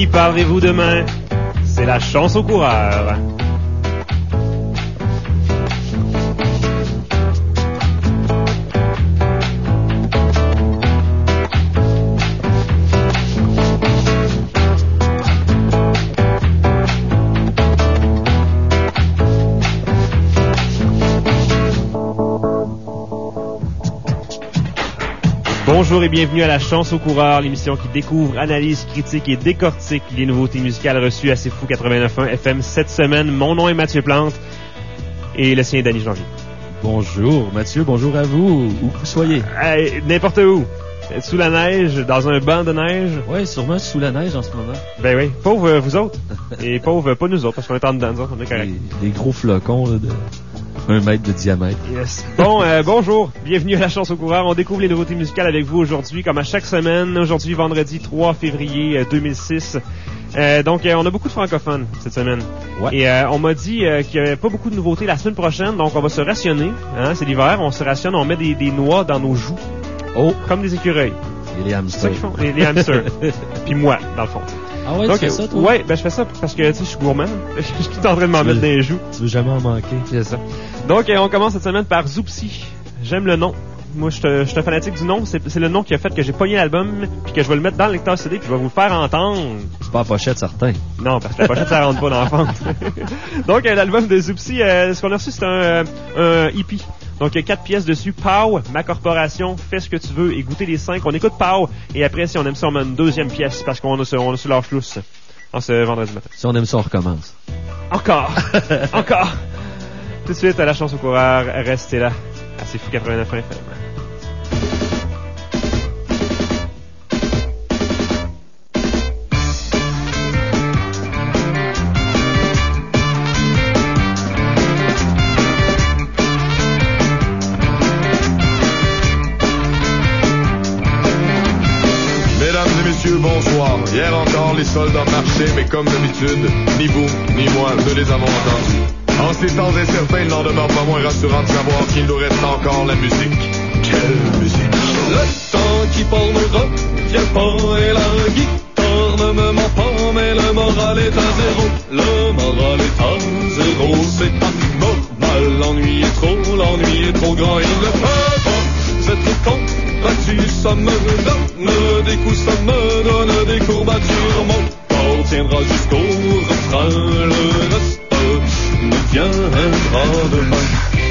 qui parlerez-vous demain? C'est la chance au coureur. Bonjour et bienvenue à La Chance au coureur, l'émission qui découvre, analyse, critique et décortique les nouveautés musicales reçues à C'est Fou 89.1 FM cette semaine. Mon nom est Mathieu Plante et le sien est Danny Janvier. Bonjour Mathieu, bonjour à vous, où que vous soyez. N'importe où. Sous la neige, dans un banc de neige. Oui, sûrement sous la neige en ce moment. Ben oui, pauvre vous autres. Et pauvre pas nous autres, parce qu'on est en dedans, nous autres, on est correct. Des gros flocons là, de 1 mètre de diamètre. Yes. Bon, bonjour, bienvenue à La Chance au coureur. On découvre les nouveautés musicales avec vous aujourd'hui, comme à chaque semaine. Aujourd'hui, vendredi 3 février 2006. Donc, on a beaucoup de francophones cette semaine. Ouais. Et on m'a dit qu'il n'y avait pas beaucoup de nouveautés la semaine prochaine, donc on va se rationner. Hein, c'est l'hiver, on se rationne, on met des noix dans nos joues. Oh, comme des écureuils. Et les hamsters. C'est ça qu'ils font, les hamsters. Puis moi, dans le fond. Ah ouais, donc, tu fais ça, toi? Ouais, ben je fais ça parce que, tu sais, je suis gourmand. Je suis en train de m'en mettre dans les joues. Tu veux jamais en manquer. C'est ça. Donc, on commence cette semaine par Zoupsi. J'aime le nom. Moi, je suis un fanatique du nom. C'est le nom qui a fait que j'ai pogné l'album, puis que je vais le mettre dans le lecteur CD, puis je vais vous le faire entendre. C'est pas la pochette, certain. Non, parce que la pochette, ça rentre pas dans la fente. Donc, l'album de Zoupsi, ce qu'on a reçu, c'est un EP. Donc, il y a 4 pièces dessus. Pow, Ma Corporation, Fais ce que tu veux et goûtez les 5. On écoute Pow, et après, si on aime ça, on met une deuxième pièce, parce qu'on a sur leur flousse en ce vendredi matin. Si on aime ça, on recommence. Encore! Encore! Tout de suite, à La Chance au coureur, restez là. À C'est Fou 89 FM. Bonsoir. Hier encore, les soldats marchaient, mais comme d'habitude, ni vous, ni moi ne les avons entendus. En ces temps incertains, il n'en demeure pas moins rassurant de savoir qu'il nous reste encore la musique. Quelle musique! Le temps qui parle me revient pas et la guitare ne me ment pas, mais le moral est à zéro. Le moral est à zéro, c'est pas normal. L'ennui est trop grand, il ne peut pas être combattu. Ça me donne des coups, ça me donne des courbatures. Mon corps tiendra jusqu'au refrain, le reste me viendra demain.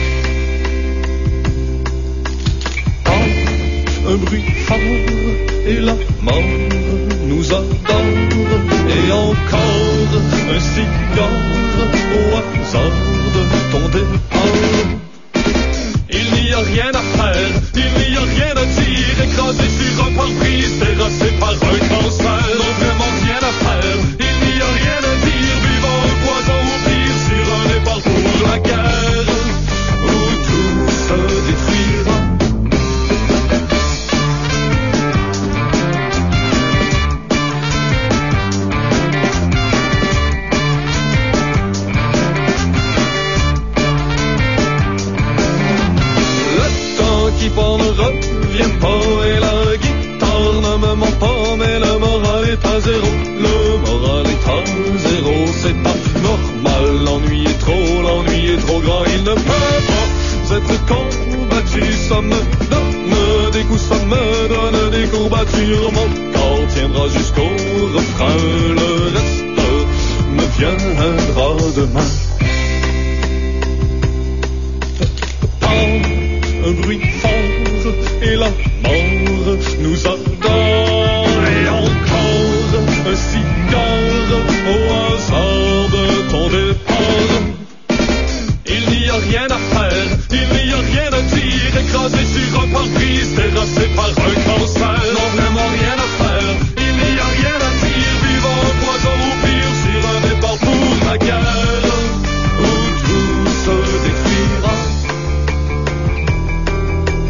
Un bruit fort et la mort nous adore. Et encore un cigare au hasard de ton départ. Il n'y a rien à faire, il n'y a rien à dire. Écrasé sur un pare-brise, terrassé par un cancer. Non, vraiment rien à faire, il n'y a rien à dire. Vivant un poison au pire sur un départ pour la guerre, où tout se détruira. Ne revient pas et la guitare ne me ment pas, mais le moral est à zéro. Le moral est à zéro, c'est pas normal. L'ennui est trop grand, il ne peut pas être combattu. Ça me donne des coups, ça me donne des courbatures. Mon corps tiendra jusqu'au refrain, le reste me viendra demain. Un bruit fort et la mort nous adore. Et encore un cigare au hasard de ton départ. Il n'y a rien à faire, il n'y a rien à dire. Écrasé sur un pare-brise, terrassé par un cancer. Non, vraiment rien à faire, il n'y a rien à dire. Vivant un poison au pire sur un départ pour la guerre, où tout se détruira.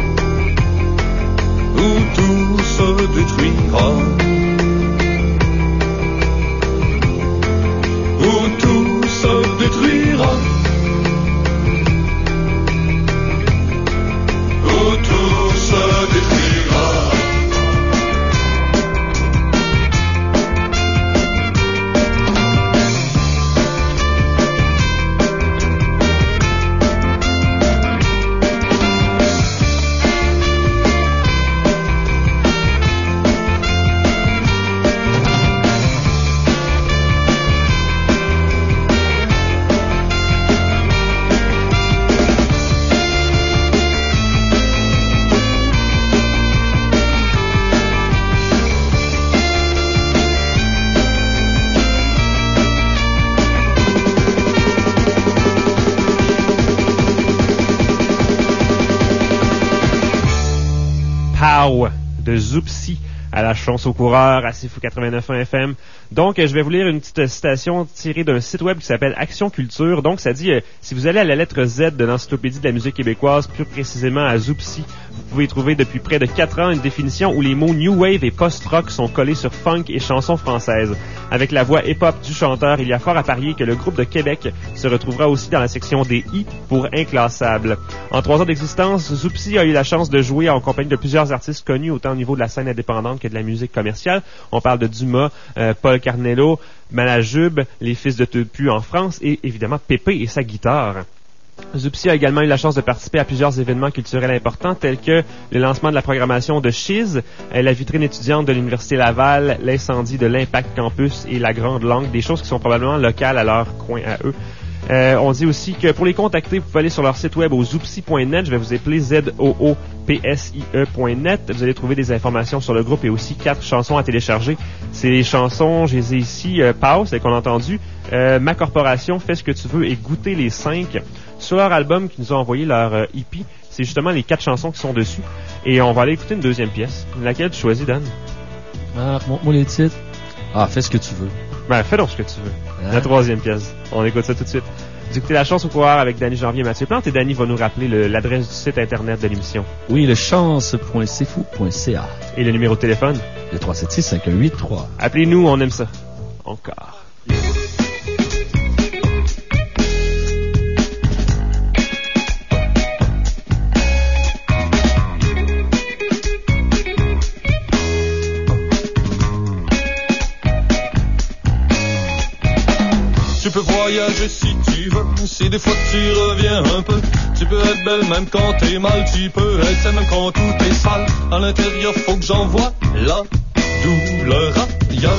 Pow de Zoupsi à la chance au coureur à Sifu 89.1 FM. Donc, je vais vous lire une petite citation tirée d'un site web qui s'appelle Action Culture. Donc, ça dit, si vous allez à la lettre Z de l'Encyclopédie de la musique québécoise, plus précisément à Zoupsi, vous pouvez y trouver depuis près de 4 ans une définition où les mots New Wave et Post-Rock sont collés sur funk et chansons françaises. Avec la voix hip-hop du chanteur, il y a fort à parier que le groupe de Québec se retrouvera aussi dans la section des I pour Inclassable. En 3 ans d'existence, Zoupsi a eu la chance de jouer en compagnie de plusieurs artistes connus, autant au niveau de la scène indépendante que de la musique commerciale. On parle de Dumas, Paul Carnello, Malajube, les Fils de Tepu en France et évidemment Pépé et sa guitare. Zoupsi a également eu la chance de participer à plusieurs événements culturels importants tels que le lancement de la programmation de Chiz, la vitrine étudiante de l'Université Laval, l'incendie de l'Impact Campus et la Grande Langue, des choses qui sont probablement locales à leur coin à eux. On dit aussi que pour les contacter, vous pouvez aller sur leur site web au zoupsi.net. Je vais vous appeler zoopsie.net. Vous allez trouver des informations sur le groupe et aussi 4 chansons à télécharger. Ces chansons, je les ai ici, Pau, c'est qu'on a entendu, Ma Corporation, Fais ce que tu veux et Goûter les 5. Sur leur album qui nous a envoyé leur EP, c'est justement les 4 chansons qui sont dessus. Et on va aller écouter une deuxième pièce. Laquelle tu choisis, Dan? Montre-moi les titres. Fais ce que tu veux. Ben, fais donc ce que tu veux. La 3e pièce. On écoute ça tout de suite. Vous écoutez La Chance au coureur avec Danny Janvier et Mathieu Plante. Et Danny va nous rappeler l'adresse du site internet de l'émission. Oui, le chance.cfou.ca. Et le numéro de téléphone? Le 376-5183. Appelez-nous, on aime ça. Encore. Tu peux voyager si tu veux, si des fois tu reviens un peu. Tu peux être belle même quand t'es mal, tu peux être saine même quand tout est sale. À l'intérieur faut que j'envoie la douleur ailleurs.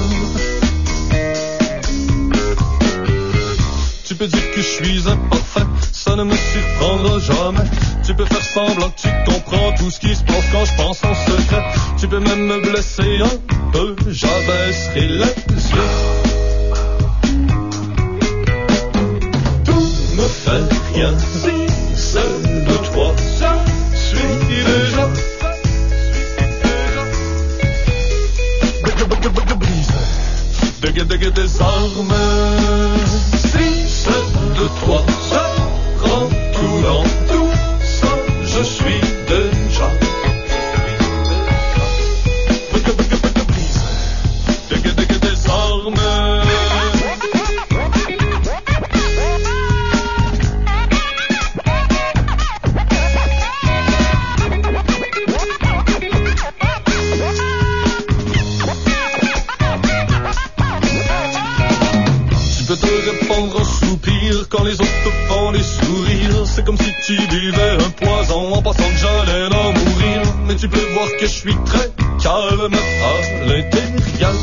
Tu peux dire que je suis imparfait, ça ne me surprendra jamais. Tu peux faire semblant que tu comprends tout ce qui se passe quand je pense en secret. Tu peux même me blesser un peu, j'abaisserai les yeux. Me fait rien si seul de toi je suis déjà des armes. Si seul de toi je rends tout dans tout ça, je suis déjà des armes. Quand les autres te font des sourires, c'est comme si tu buvais un poison en pensant que j'allais en mourir. Mais tu peux voir que je suis très calme à l'intérieur.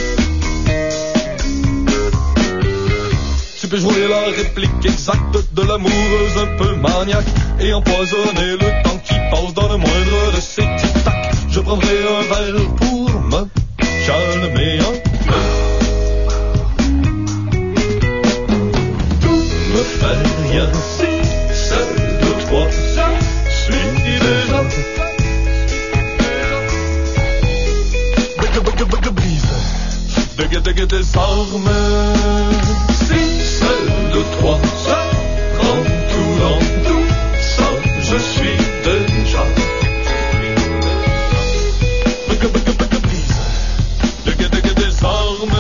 Tu peux jouer la réplique exacte de l'amoureuse un peu maniaque et empoisonner le temps qui passe dans le moindre de ces tic-tac. Je prendrai un verre pour me calmer un peu. Me fait rien si seul de toi je suis déjà des armes. Si seul de toi je prends tout dans tout ça, je suis déjà des armes.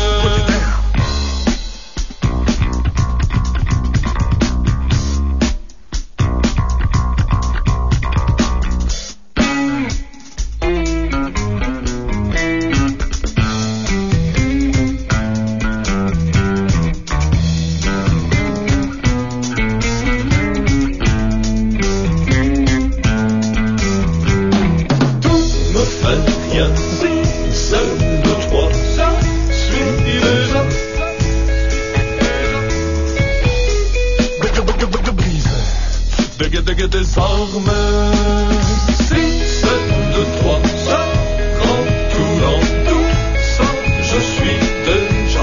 Des armes. Si seul de toi je prends tout dans tout ça, je suis déjà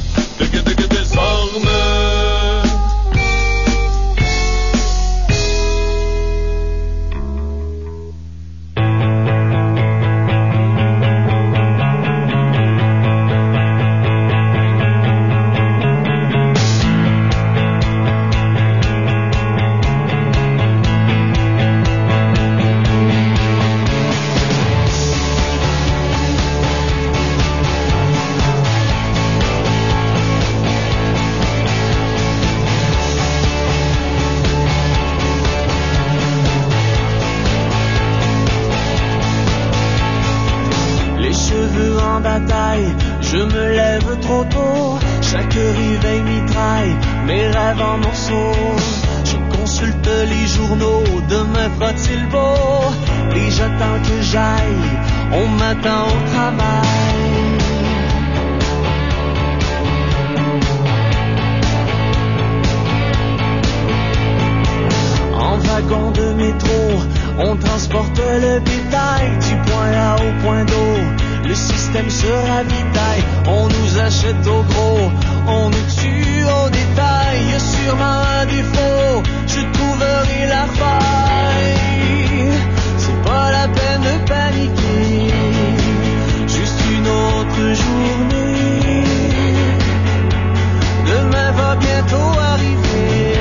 des armes. rêve en morceaux. Je consulte les journaux, demain fera-t-il beau? Et j'attends que j'aille, on m'attend au travail. En wagon de métro, on transporte le bétail du point A au point d'eau. Le système se ravitaille, on nous achète au gros, on nous tue au détail. Y a sûrement un défaut, je trouverai la faille. C'est pas la peine de paniquer, juste une autre journée. Demain va bientôt arriver.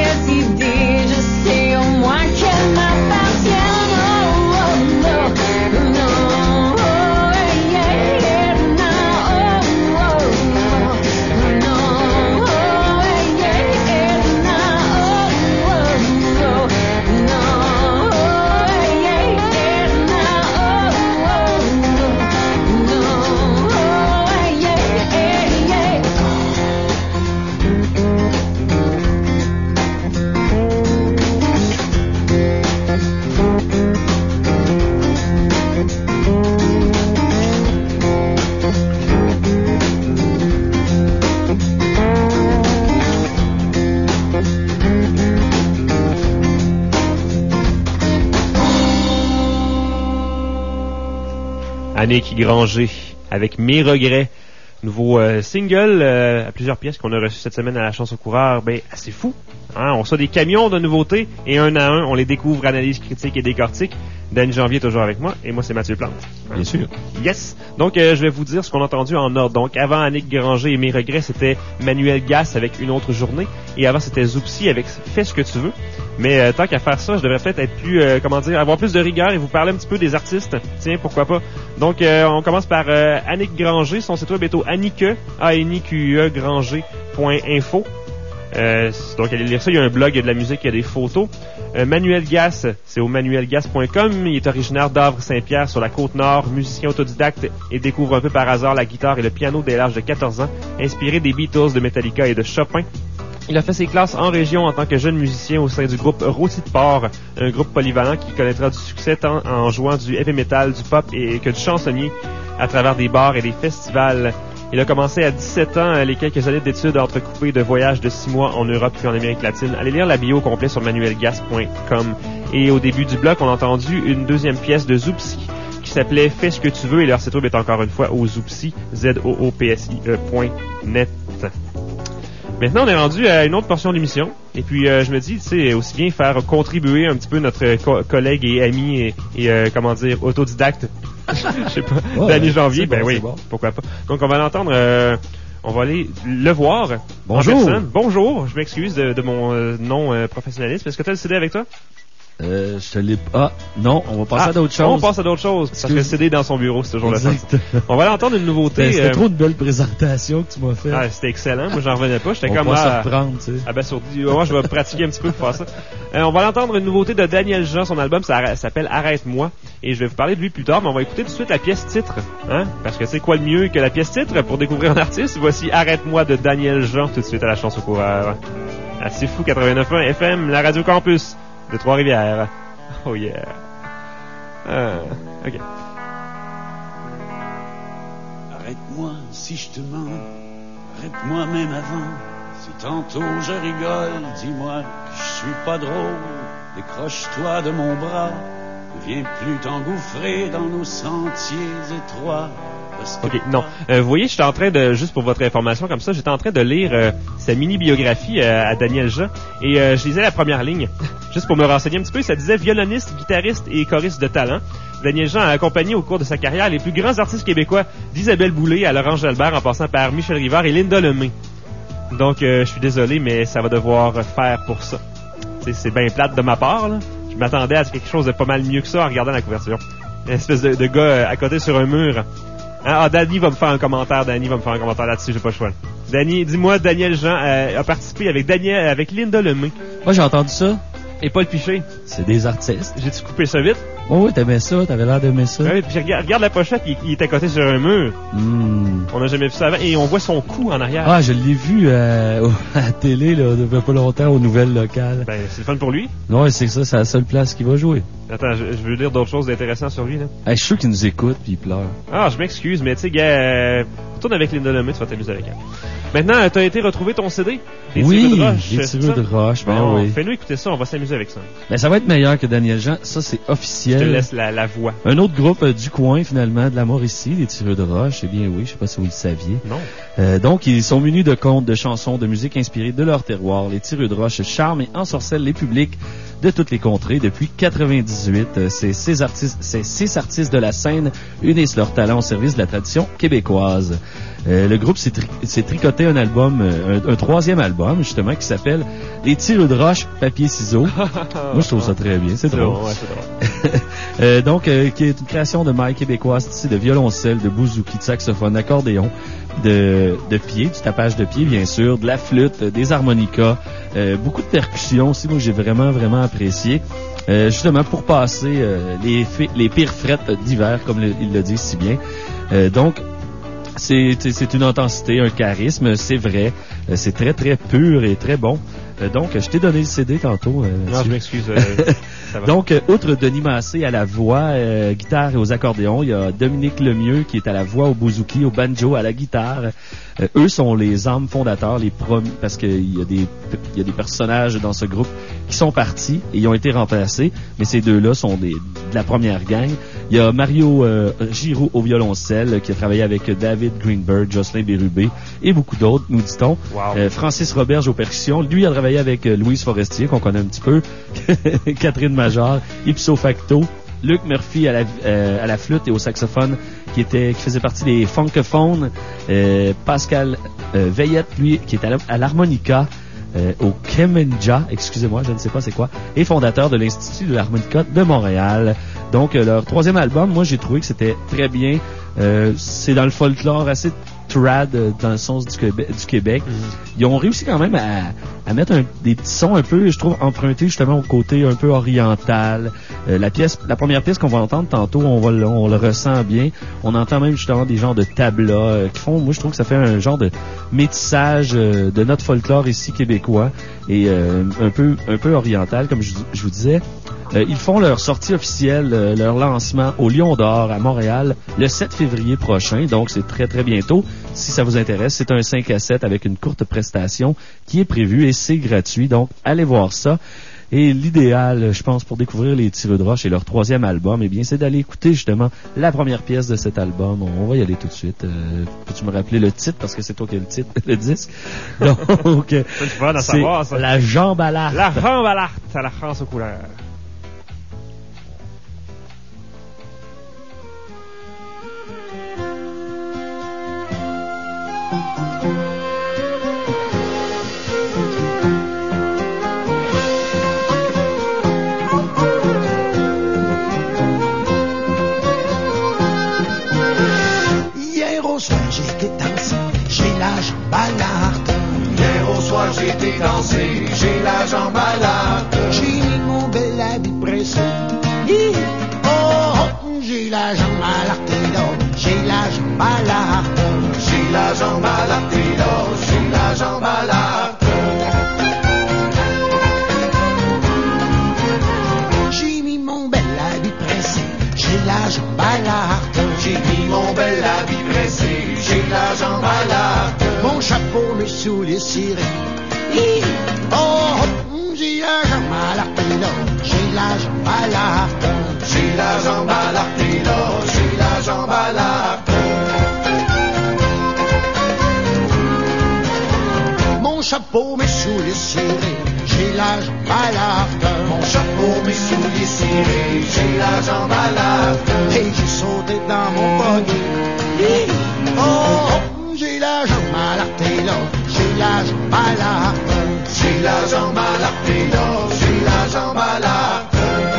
mauvaises idées, je sais au moins qu'elles m'appartiennent. Oh, oh, oh, non, oh, yeah, yeah, non, oh, oh, oh, non, oh, yeah, yeah, non, oh, oh, oh, non, oh, yeah, yeah, non, oh, oh, yeah, yeah. Annick Granger avec Mes regrets. Nouveau single à plusieurs pièces qu'on a reçu cette semaine à la Chance au coureur. Ben, c'est fou. Hein? On reçoit des camions de nouveautés et un à un, on les découvre, analyse, critique et décortique. Danny Janvier est toujours avec moi et moi, c'est Mathieu Plante. Bien sûr. Yes! Donc, je vais vous dire ce qu'on a entendu en ordre. Donc, avant Annick Granger et Mes regrets, c'était Manuel Gass avec Une autre journée. Et avant, c'était Zoupsi avec Fais ce que tu veux. Mais tant qu'à faire ça, je devrais peut-être être plus, avoir plus de rigueur et vous parler un petit peu des artistes. Tiens, pourquoi pas. Donc, on commence par Annick Granger. Son site web est au Annique, A-N-I-Q-E, granger.info. Donc, allez lire ça. Il y a un blog, il y a de la musique, il y a des photos. Manuel Gass, c'est au manuelgass.com. Il est originaire d'Havre-Saint-Pierre sur la Côte-Nord, musicien autodidacte et découvre un peu par hasard la guitare et le piano dès l'âge de 14 ans, inspiré des Beatles, de Metallica et de Chopin. Il a fait ses classes en région en tant que jeune musicien au sein du groupe Rôti de Porc, un groupe polyvalent qui connaîtra du succès tant en jouant du heavy metal, du pop et que du chansonnier à travers des bars et des festivals. Il a commencé à 17 ans les quelques années d'études entrecoupées de voyages de 6 mois en Europe puis en Amérique latine. Allez lire la bio au complet sur manuelgass.com. Et au début du bloc, on a entendu une deuxième pièce de Zoupsi qui s'appelait Fais ce que tu veux et leur site web est encore une fois au Zoupsi, ZOOPSIE.net. Maintenant, on est rendu à une autre portion de l'émission. Et puis, je me dis, tu sais, aussi bien faire contribuer un petit peu notre collègue et ami et comment dire, autodidacte. Je sais pas. Ouais, Danny Janvier, ben bon, oui, bon. Pourquoi pas. Donc, on va l'entendre, on va aller le voir. Bonjour. En personne. Bonjour. Je m'excuse de mon non professionnalisme. Est-ce que tu as le CD avec toi? Je te l'ai pas. Non, on va passer à d'autres choses. On passe à d'autres choses. Parce que le CD est dans son bureau, c'est toujours le fun. On va l'entendre une nouveauté. C'était trop de belle présentation que tu m'as fait. Ah, c'était excellent. Moi, j'en revenais pas. J'étais comme surprendre, tu sais. Abasourdi. Moi, je vais pratiquer un petit peu pour faire ça. On va l'entendre une nouveauté de Daniel Jean. Son album s'appelle Arrête-moi. Et je vais vous parler de lui plus tard, mais on va écouter tout de suite la pièce titre. Hein? Parce que c'est quoi le mieux que la pièce titre pour découvrir un artiste? Voici Arrête-moi de Daniel Jean tout de suite à la Chance au coureur. Ah, c'est fou, 89.1 FM, la Radio Campus de Trois-Rivières. Oh yeah. OK. Arrête-moi si je te mens, arrête-moi même avant. Si tantôt je rigole, dis-moi que je suis pas drôle. Décroche-toi de mon bras, ne viens plus t'engouffrer dans nos sentiers étroits. OK, non. Vous voyez, j'étais en train de, juste pour votre information comme ça, j'étais en train de lire sa mini-biographie à Daniel Jean et je lisais la première ligne, juste pour me renseigner un petit peu. Ça disait violoniste, guitariste et choriste de talent. Daniel Jean a accompagné au cours de sa carrière les plus grands artistes québécois, d'Isabelle Boulay à Laurent Jalbert en passant par Michel Rivard et Linda Lemay. Donc, je suis désolé, mais ça va devoir faire pour ça. T'sais, c'est bien plate de ma part, là. Je m'attendais à quelque chose de pas mal mieux que ça en regardant la couverture. Une espèce de gars à côté sur un mur. Danny va me faire un commentaire. Là-dessus, j'ai pas le choix. Danny, dis-moi, Daniel Jean a participé avec Linda Lemay. Moi, j'ai entendu ça. Et Paul Piché. C'est des artistes. J'ai-tu coupé ça vite? Oh, oui, t'aimais ça, t'avais l'air d'aimer ça. Oui, puis regarde la pochette, il est à côté sur un mur. On n'a jamais vu ça avant. Et on voit son cou en arrière. Ah, je l'ai vu à la télé, là, depuis pas longtemps, aux nouvelles locales. Ben, c'est le fun pour lui. Non, c'est ça, c'est la seule place qu'il va jouer. Attends, je veux lire d'autres choses intéressantes sur lui, là. Je suis sûr qu'il nous écoute puis il pleure. Ah, je m'excuse, mais tu sais, gars, retourne avec Linda Lemay, tu vas t'amuser avec elle. Maintenant, t'as été retrouver ton CD? Les tireux de roche. Les tireux de roche, ben bon, oui. Fais-nous écouter ça, on va s'amuser avec ça. Ben, ça va être meilleur que Daniel Jean, ça c'est officiel. Je te laisse la voix. Un autre groupe du coin, finalement, de la Mauricie, les tireux de roche, eh bien oui, je sais pas si vous le saviez. Non. Donc, ils sont munis de contes, de chansons, de musique inspirées de leur terroir. Les tireux de roche charment et ensorcellent les publics de toutes les contrées depuis 98. Ces six artistes de la scène unissent leur talent au service de la tradition québécoise. Le groupe s'est tricoté sortait un album, un troisième album, justement, qui s'appelle Les Tireux de roche, papier, ciseaux. Moi, je trouve ça très bien. C'est drôle. Ouais, c'est drôle. Donc, qui est une création de maille québécoise, ici, de violoncelle, de bouzouki, de saxophone, d'accordéon, de pied, du tapage de pied, bien sûr, de la flûte, des harmonicas, beaucoup de percussions aussi. Moi, j'ai vraiment, vraiment apprécié. Justement, pour passer les pires frettes d'hiver, comme il le dit si bien. Donc, c'est une intensité, un charisme, c'est vrai. C'est très, très pur et très bon. Donc, je t'ai donné le CD tantôt. Non, je m'excuse. Ça va. Donc, outre Denis Massé à la voix, guitare et aux accordéons, il y a Dominique Lemieux qui est à la voix, au bouzouki, au banjo, à la guitare. Eux sont les âmes fondateurs, les premiers, parce qu'il y a des personnages dans ce groupe qui sont partis et ils ont été remplacés, mais ces deux-là sont de la première gang. Il y a Mario Giroux au violoncelle qui a travaillé avec David Greenberg, Jocelyn Bérubé et beaucoup d'autres, nous dit-on. Wow. Francis Roberge aux percussions. Lui a travaillé avec Louise Forestier, qu'on connaît un petit peu, Catherine Major, ipso facto, Luc Murphy à la flûte et au saxophone, qui faisait partie des Funkophones, Pascal Veillette, lui, qui est à l'harmonica, au Kemenja, excusez-moi, je ne sais pas c'est quoi, et fondateur de l'Institut de l'harmonica de Montréal. Donc, leur troisième album, moi, j'ai trouvé que c'était très bien. C'est dans le folklore assez trad dans le sens du Québec. Ils ont réussi quand même à mettre des petits sons un peu, je trouve, empruntés justement au côté un peu oriental. La première pièce qu'on va entendre tantôt, on le ressent bien. On entend même justement des genres de tablas qui font, moi je trouve que ça fait un genre de métissage de notre folklore ici québécois et un peu oriental, comme je vous disais. Ils font leur sortie officielle, leur lancement au Lion d'Or à Montréal le 7 février prochain, donc c'est très très bientôt. Si ça vous intéresse, c'est un 5 à 7 avec une courte prestation qui est prévue et c'est gratuit, donc allez voir ça. Et l'idéal, je pense, pour découvrir les Tireux de roche et leur troisième album, eh bien, c'est d'aller écouter justement la première pièce de cet album. On va y aller tout de suite. Peux-tu me rappeler le titre, parce que c'est toi qui as le titre, le disque. Donc, c'est La Jambe à l'Art. La Jambe à l'Art, à la France aux couleurs. J'ai été danser, j'ai la jambe à l'arte. J'ai mis mon bel habit pressé. Oh, oh, j'ai la jambe à l'arte et là, j'ai la jambe à l'arte. J'ai la jambe à l'arte et là, j'ai la jambe à l'arte. J'ai mis mon bel habit pressé, j'ai la jambe à l'arte. J'ai mis mon bel habit pressé, j'ai la jambe à l'arte. Mon chapeau, mes souliers cirés. Oh, j'ai la jambe à l'arte et là, j'ai la jambe à l'arte. J'ai la jambe à l'arte et là, j'ai la jambe à l'arte. Mon chapeau, mes souliers cirés, j'ai la jambe à l'arte. Mon chapeau, mes souliers cirés, j'ai la jambe à l'arte. Et j'ai sauté dans mon buggy. Oh, j'ai la jambe à l'arte et là, j'ai la jambe à l'arte. J'ai la jambe à l'arte et là, j'ai la jambe à l'arte.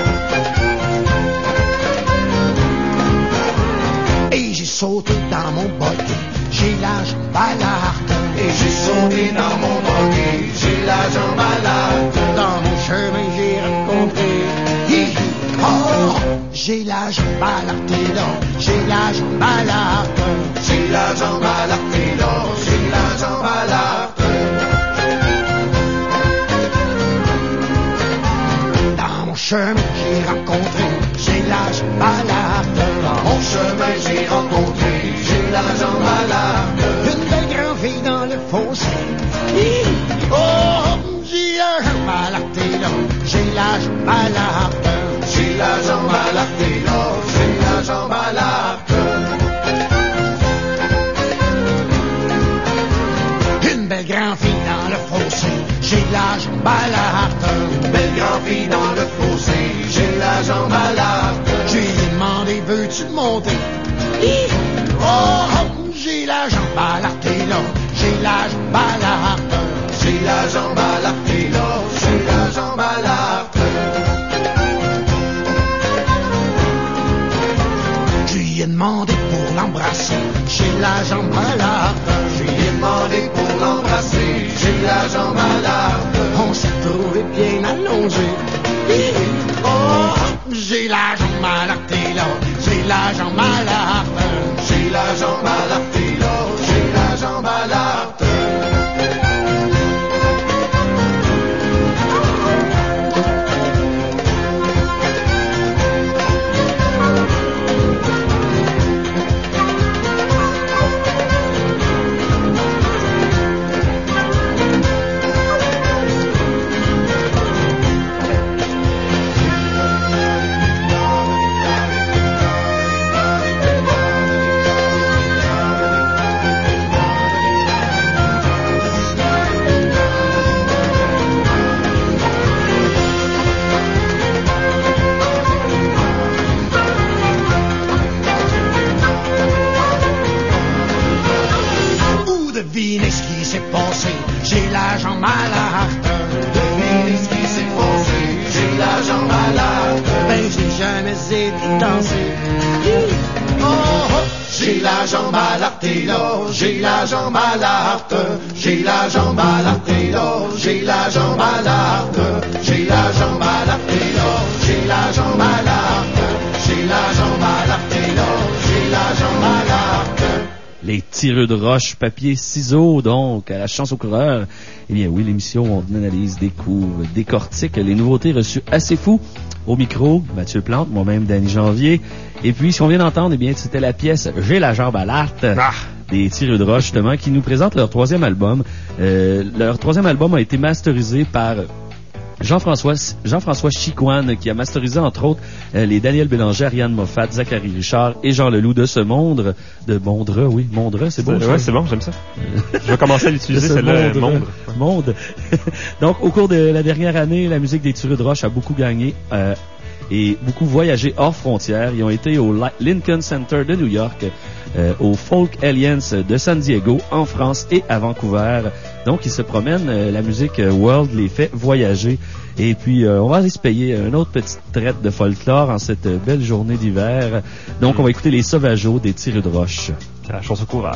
Et j'ai sauté dans mon buggy, j'ai la jambe à l'arte. Et j'ai sauté dans mon buggy, j'ai la jambe à l'arte. Dans mon chemin j'ai rencontré, oh, j'ai la jambe à l'arte et là, j'ai la jambe à l'arte. J'ai la jambe à l'arte et là, j'ai la jambe à l'arte. Dans mon chemin j'ai rencontré, j'ai la jambe à l'arte. Dans mon chemin j'ai rencontré, j'ai la jambe à l'arte. Une belle grande fille dans le fossé. Oh, j'ai la jambe à l'arte et là, j'ai la jambe à l'arte. J'ai la jambe à l'arte et là, j'ai la jambe à l'arte. Une belle grande fille dans le fossé, j'ai la jambe à l'arte. Une belle grande fille dans le fossé, j'ai la jambe à l'arte. J'ai demandé, veux-tu monter? Oh, j'ai la jambe à l'arte et là, j'ai la jambe à l'arte. J'ai la jambe à l'arté, là, j'ai la jambe à l'arte. Je lui ai demandé pour l'embrasser, j'ai la jambe à l'arte. Je lui ai demandé pour l'embrasser, j'ai la jambe à l'arte. On s'est trouvé bien allongé. Oh, j'ai la jambe à l'arte, là, j'ai la jambe à l'arte. J'ai la jambe à l'arté, là, j'ai la jambe à l'arte. Devinez ce qui s'est passé, j'ai la jambe à l'arte. Devinez ce qui s'est passé, j'ai la jambe à l'arte. Ben j'ai jamais été dansé. Oh, oh. J'ai la jambe à l'arté, là, j'ai la jambe à l'arte. J'ai la jambe à l'arté, là, j'ai la jambe à l'arte. J'ai la jambe à l'arté, là, j'ai la jambe à l'arte. J'ai la jambe à l'arté, là, j'ai la jambe à l'arte. Les tireux de roche, papier, ciseaux, donc, à la chance au coureur. Eh bien oui, l'émission où on analyse, découvre, décortique les nouveautés reçues assez fous. Au micro, Mathieu Plante, moi-même, Danny Janvier. Et puis, ce qu'on vient d'entendre, eh bien, c'était la pièce « J'ai la jambe à l'arte » des tireux de roche, justement, qui nous présente leur troisième album. Leur troisième album a été masterisé par Jean-François Chicoine, qui a masterisé entre autres les Daniel Bélanger, Ariane Moffat, Zachary Richard et Jean Leloup de ce Mondre. De Mondre, oui. Mondre, c'est beau. Ouais, c'est bon, j'aime ça. Je vais commencer à l'utiliser, celle-là, Mondre. Monde. Donc, au cours de la dernière année, la musique des Tireux de Roche a beaucoup gagné et beaucoup voyagé hors frontières. Ils ont été au Lincoln Center de New York, au Folk Alliance de San Diego, en France et à Vancouver. Donc, ils se promènent, la musique world les fait voyager. Et puis, on va aller se payer une autre petite traite de folklore en cette belle journée d'hiver. Donc, on va écouter les Sauvageaux des Tireux de Roche. C'est la chance au coureur.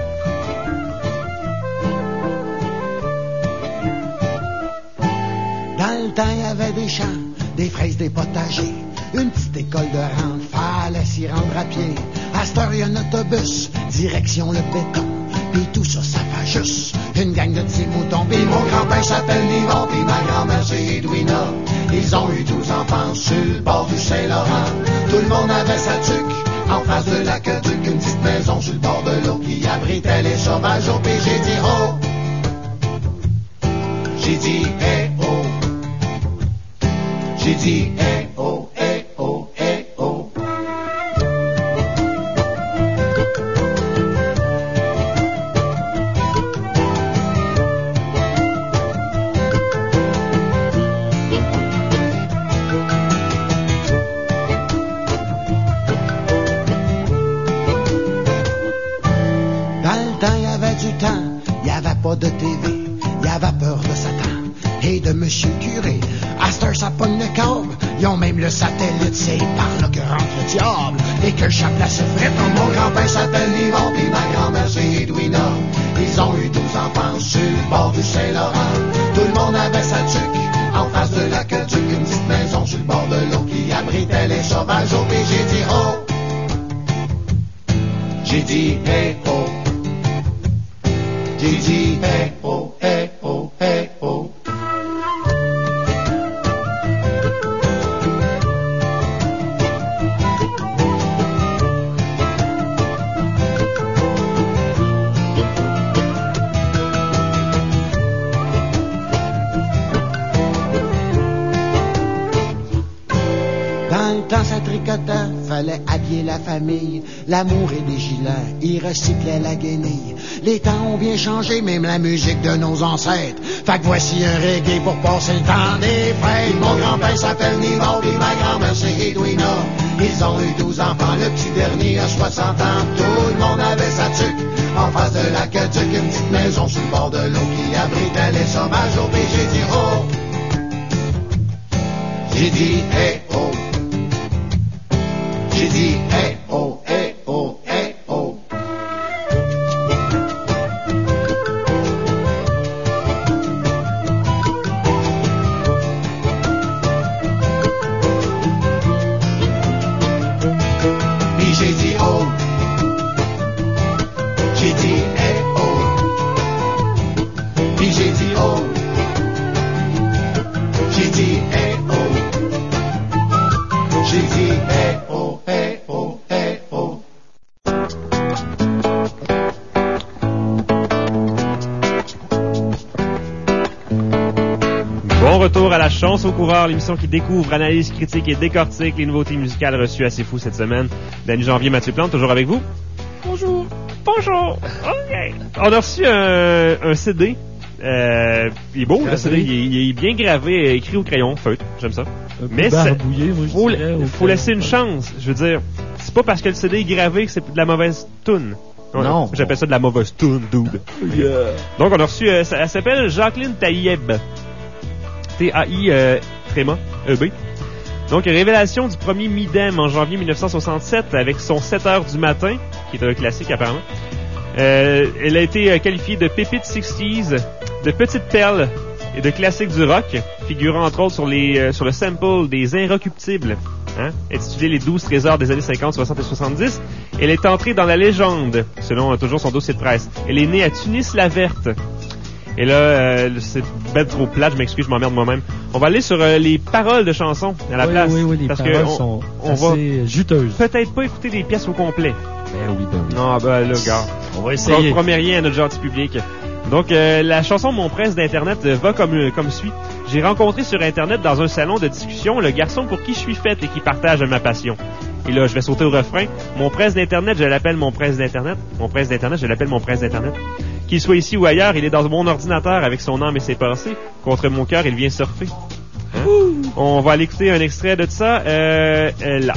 Dans le temps, il y avait des champs, des fraises, des potagers, une petite école de rente, fallait s'y rendre à pied. À cette heure, il y a un autobus, direction le béton, pis tout ça, ça fait juste une gang de petits moutons. Pis mon grand-père s'appelle Nivon, pis ma grand-mère c'est Edwina. Ils ont eu 12 enfants sur le bord du Saint-Laurent. Tout le monde avait sa tuque, en face de l'aqueduc, une petite maison sur le bord de l'eau qui abritait les sauvages. Pis j'ai dit oh, j'ai dit eh oh. J'ai dit eh oh, eh oh, eh oh. Dans le temps, il y avait du temps, il n'y avait pas de TV, il y avait peur de Satan et de Monsieur Curé. À cette heure, ça pogne le câble. Ils ont même le satellite, c'est par là que rentre le diable. Et que chaque place se frette. Mon grand-père s'appelle Yvon, puis ma grand-mère c'est Edwina. Ils ont eu 12 enfants sur le bord du Saint-Laurent. Tout le monde avait sa tuque, en face de l'aqueduc, une petite maison sur le bord de l'eau qui abritait les sauvages. Oh, puis j'ai dit oh, j'ai dit eh oh, j'ai dit eh oh, eh oh, eh oh. Dans sa tricotant, fallait habiller la famille, l'amour et des gilets, il recyclait la guenille. Les temps ont bien changé, même la musique de nos ancêtres. Fait que voici un reggae pour passer le temps des fêtes. Mon grand-père s'appelle Nivon, et ma grand-mère c'est Edwina. Ils ont eu 12 enfants, le petit dernier a 60 ans. Tout le monde avait sa tuque, En face de l'aqueduc, une petite maison sur le bord de l'eau qui abritait les sauvages. Oh, puis j'ai dit oh. J'ai dit hey oh. J'ai dit hey oh, hey oh, hey oh. Puis j'ai dit oh. J'ai dit hey oh. Puis j'ai dit oh. J'ai dit hey oh. J'ai dit hey oh, hey oh, hey oh. Bon retour à la chance au coureur, l'émission qui découvre, analyse, critique et décortique les nouveautés musicales reçues à C'est Fou cette semaine. Danny Janvier, Mathieu Plante, toujours avec vous. Bonjour. Bonjour. OK. On a reçu un CD. Il est beau, le CD. Il est bien gravé, écrit au crayon, feutre. J'aime ça. Mais barbouillé, moi, je faut laisser une chance. Je veux dire, c'est pas parce que le CD est gravé que c'est de la mauvaise toune. Non. J'appelle ça de la mauvaise toune, dude. Yeah. Donc, on a reçu... elle s'appelle Jacqueline Taïeb. T-A-I, tréma, E-B. Donc, révélation du premier Midem en janvier 1967 avec son 7h du matin, qui est un classique apparemment. Elle a été qualifiée de pépite 60s, de petite perle et de classique du rock, figurant entre autres sur le sample des Inrecuptibles, intitulé Les 12 trésors des années 50, 60 et 70. Elle est entrée dans la légende, selon toujours son dossier de presse. Elle est née à Tunis-la-Verte. Et là, c'est ben trop plate, je m'excuse, je m'emmerde moi-même. On va aller sur les paroles de chansons à la place. Oui, les parce paroles que sont on assez juteuses. Peut-être pas écouter les pièces au complet. Ben oui. Non, ben là, gars. On va essayer. On promet rien à notre gentil public. Donc, la chanson Mon Prince d'Internet va comme suit. J'ai rencontré sur Internet dans un salon de discussion le garçon pour qui je suis faite et qui partage ma passion. Et là, je vais sauter au refrain. Mon Prince d'Internet, je l'appelle mon Prince d'Internet. Mon Prince d'Internet, je l'appelle mon Prince d'Internet. Qu'il soit ici ou ailleurs, il est dans mon ordinateur avec son âme et ses pensées. Contre mon cœur, il vient surfer. On va aller écouter un extrait de ça là.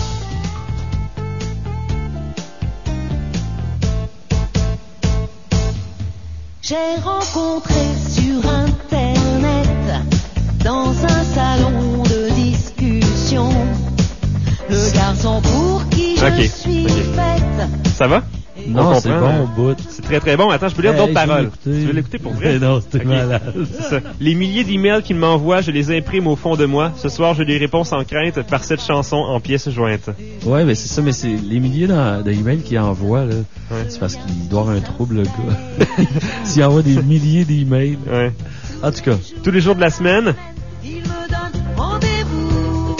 J'ai rencontré sur Internet, dans un salon de discussion, le garçon pour qui je suis faite. Ça va? Non, c'est bon au bout. C'est très très bon. Attends, je peux lire d'autres paroles. Tu veux l'écouter pour vrai? Non, c'était malade. C'est ça. Les milliers d'emails qu'il m'envoie, je les imprime au fond de moi. Ce soir, je les réponds sans crainte par cette chanson en pièces jointes. Ouais, mais c'est ça, mais c'est les milliers d'emails qu'il envoie, là. Ouais. C'est parce qu'il doit avoir un trouble, le gars. S'il envoie des milliers d'emails. Ouais. En tout cas. Tous les jours de la semaine. Il me donne rendez-vous.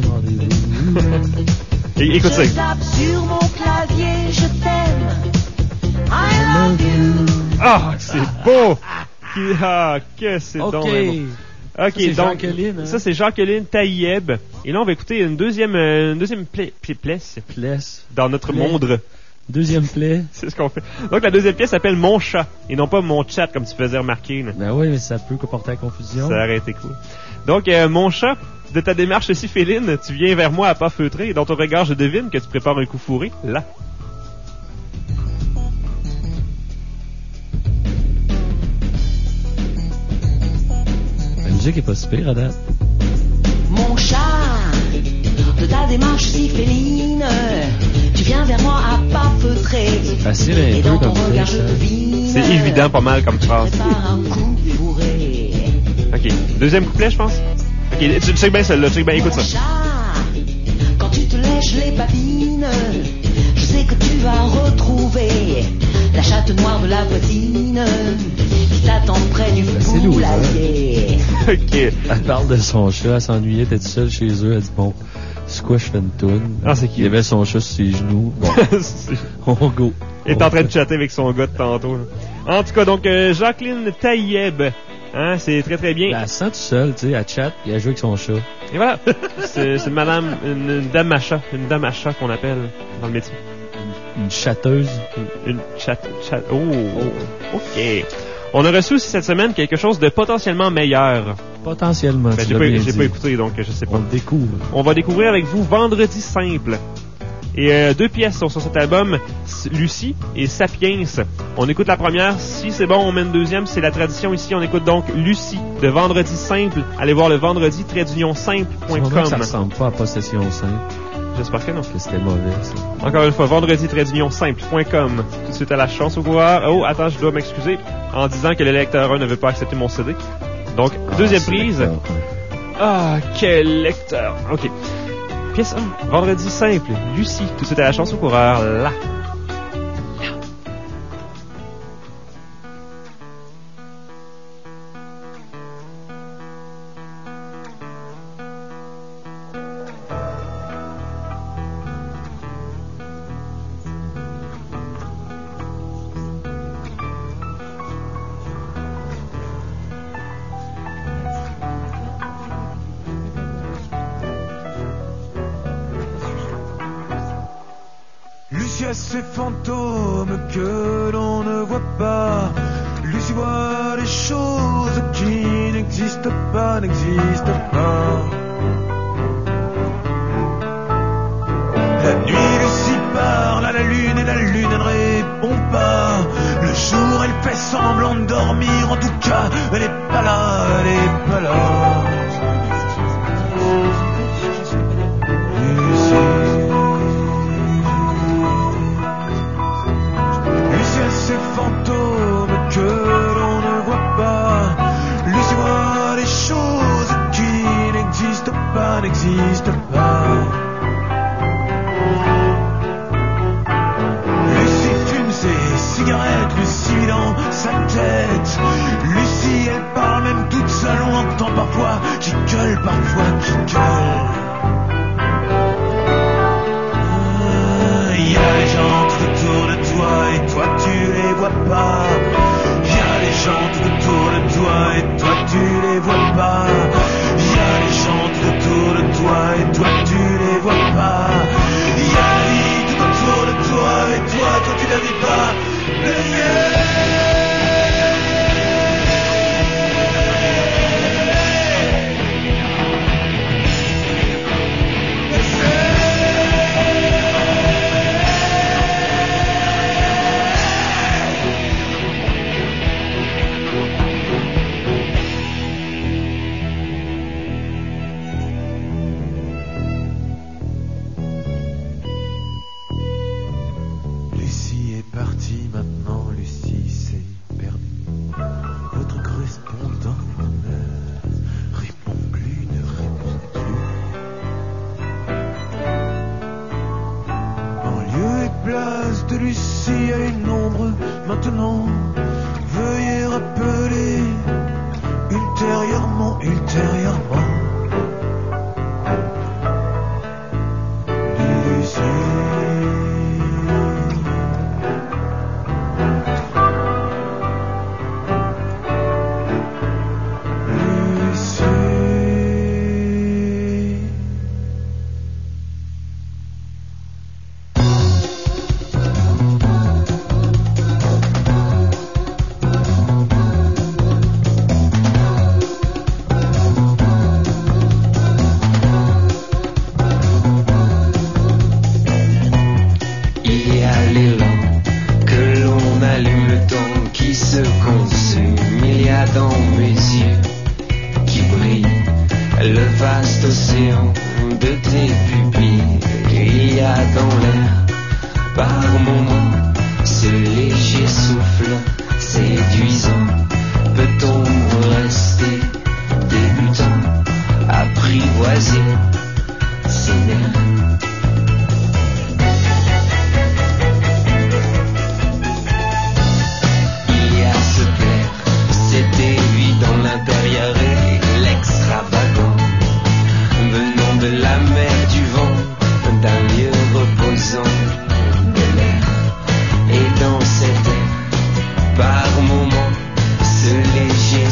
Écoute ça. Je tape sur mon clavier, je t'aime. I love you. Ah, c'est beau! Ah, que c'est donc. OK, c'est donc Jacqueline, hein? Ça c'est Jacqueline Taïeb. Et là on va écouter une deuxième pièce dans notre monde. Deuxième plaie. C'est ce qu'on fait. Donc la deuxième pièce s'appelle Mon chat et non pas Mon chat comme tu faisais remarquer. Là. Ben oui, mais ça peut comporter la confusion. Ça aurait été cool. Donc Mon chat, de ta démarche si féline, tu viens vers moi à pas feutrer et dans ton regard je devine que tu prépares un coup fourré. Là. La musique est pas si pire à date. Mon chat, de ta démarche si féline, tu viens vers moi à pas feutrer. C'est facile et un dans peu ton comme regard ça. je devine. C'est évident pas mal comme phrase. Prépare un coup fourré. OK. Deuxième couplet, je pense. OK, tu check bien celle-là, check bien, écoute ça. Mon chat, quand tu te lèches les babines, je sais que tu vas retrouver la chatte noire de la voisine qui t'attend près du poulailler. OK. Elle parle de son chat, elle s'ennuyait, elle était toute seule chez eux, elle dit bon, c'est quoi je fais une toune? Ah, c'est qui? Il y avait son chat sur ses genoux. Bon, on go. Elle est en train de chatter avec son gars de tantôt. Là. En tout cas, donc, Jacqueline Taïeb. Hein, c'est très très bien. Elle se sent toute seule, tu sais, elle chatte et elle joue avec son chat. Et voilà. c'est madame, une dame à chat. Une dame à chat qu'on appelle dans le métier. Une chatteuse. Une chat. Oh, OK. On a reçu aussi cette semaine quelque chose de potentiellement meilleur. Potentiellement. Ben, j'ai pas écouté, donc je sais pas. On le découvre. On va découvrir avec vous Vendredi Simple. Et 2 pièces sont sur cet album, Lucie et Sapiens. On écoute la première, si c'est bon, on met une deuxième, c'est la tradition ici. On écoute donc Lucie de Vendredi Simple. Allez voir le vendredi-simple.com. Ça ressemble pas à Possession Simple. J'espère que non. Que c'était mauvais, ça. Encore une fois, vendredi-simple.com. Tout de suite à la chance au coureur. Oh, attends, je dois m'excuser en disant que le lecteur 1 ne veut pas accepter mon CD. Donc, deuxième prise. Ah, quel lecteur. OK. Pièce 1, Vendredi Simple, Lucie. Tout de suite à la chance au coureur. Là. Lucie a ces fantômes que l'on ne voit pas. Lucie voit des choses qui n'existent pas, n'existent pas. La nuit, Lucie parle à la lune et la lune elle ne répond pas. Le jour, elle fait semblant de dormir, en tout cas, elle est pas là, elle est pas là. Ces fantômes que l'on ne voit pas. Lucie voit des choses qui n'existent pas, n'existent pas. Lucie fume ses cigarettes, Lucie dans sa tête. Lucie, elle parle même toute seule, on entend parfois qui gueule, parfois qui gueule. Y a les gens tout autour de toi et toi tu les vois pas. Y a les gens tout autour de toi et toi tu les vois pas. Y a les gens tout autour de toi et toi tu les vois pas. Y a la vie tout autour de toi et toi tu la vis pas. Lucie a une ombre maintenant. Veuillez rappeler ultérieurement. Par moments, ce léger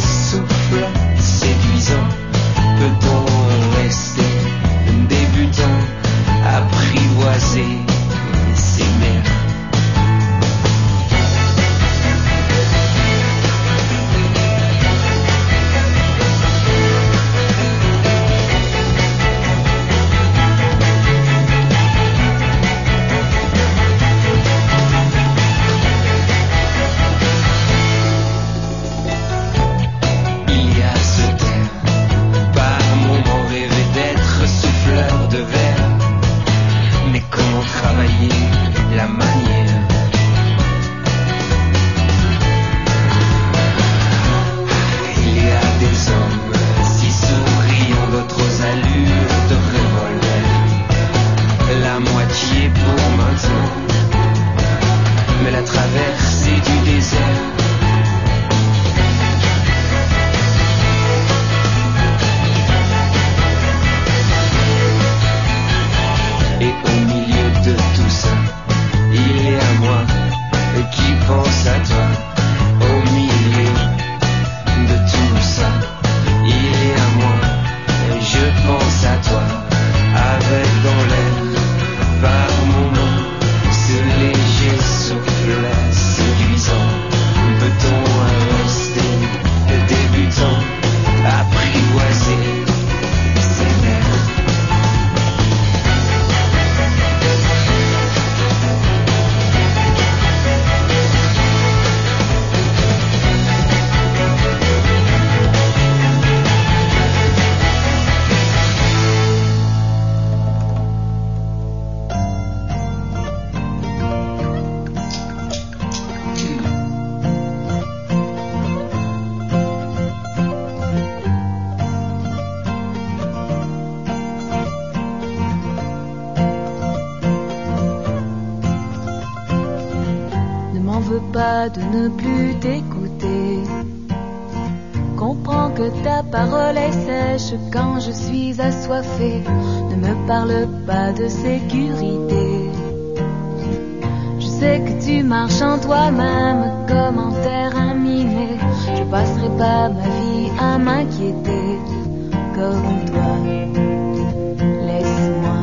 pas de ne plus t'écouter. Comprends que ta parole est sèche quand je suis assoiffé. Ne me parle pas de sécurité. Je sais que tu marches en toi-même comme en terrain miné. Je passerai pas ma vie à m'inquiéter comme toi. Laisse-moi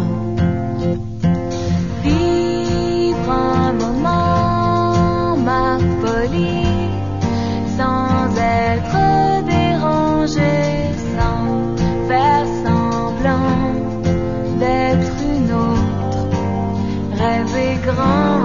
vivre un moment ma folie sans être dérangé, sans faire semblant d'être une autre. Rêver grand.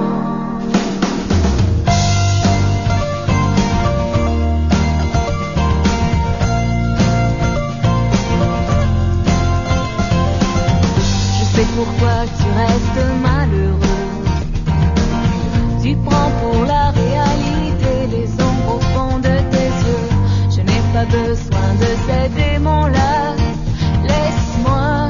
Pourquoi tu restes malheureux? Tu prends pour la réalité les ombres au fond de tes yeux. Je n'ai pas besoin de ces démons-là. Laisse-moi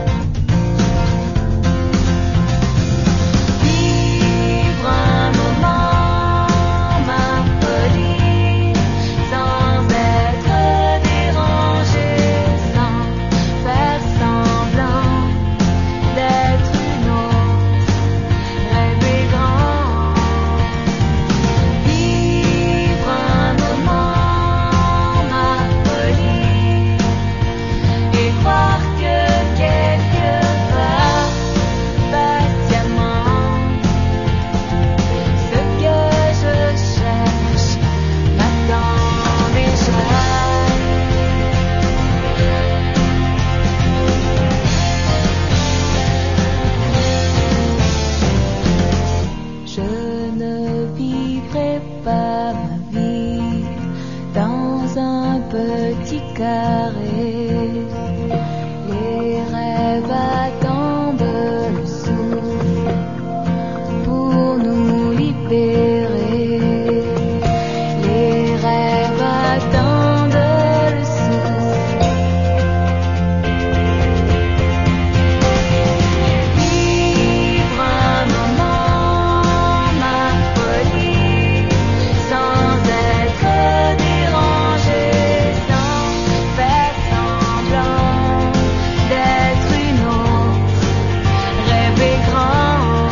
vivre un moment ma folie sans être dérangé, sans faire semblant d'être une autre, rêver grand, vivre un moment ma folie et croire que quelque part, patiemment, ce que je cherche m'attend déjà. Je ne vivrai pas ma vie dans un petit carré. Les rêves attendent le souffle pour nous libérer. Les rêves attendent le souffle. Vivre un moment ma folie sans être dérangé, sans faire semblant d'être une autre, rêver grand.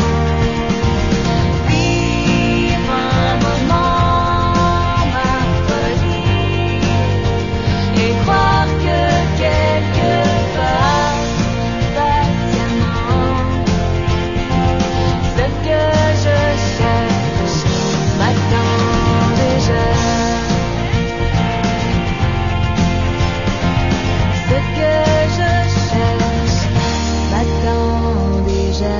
Vivre un moment ma folie et croire que quelque part, patiemment, ce que je cherche m'attend déjà. Ce que je cherche m'attend déjà.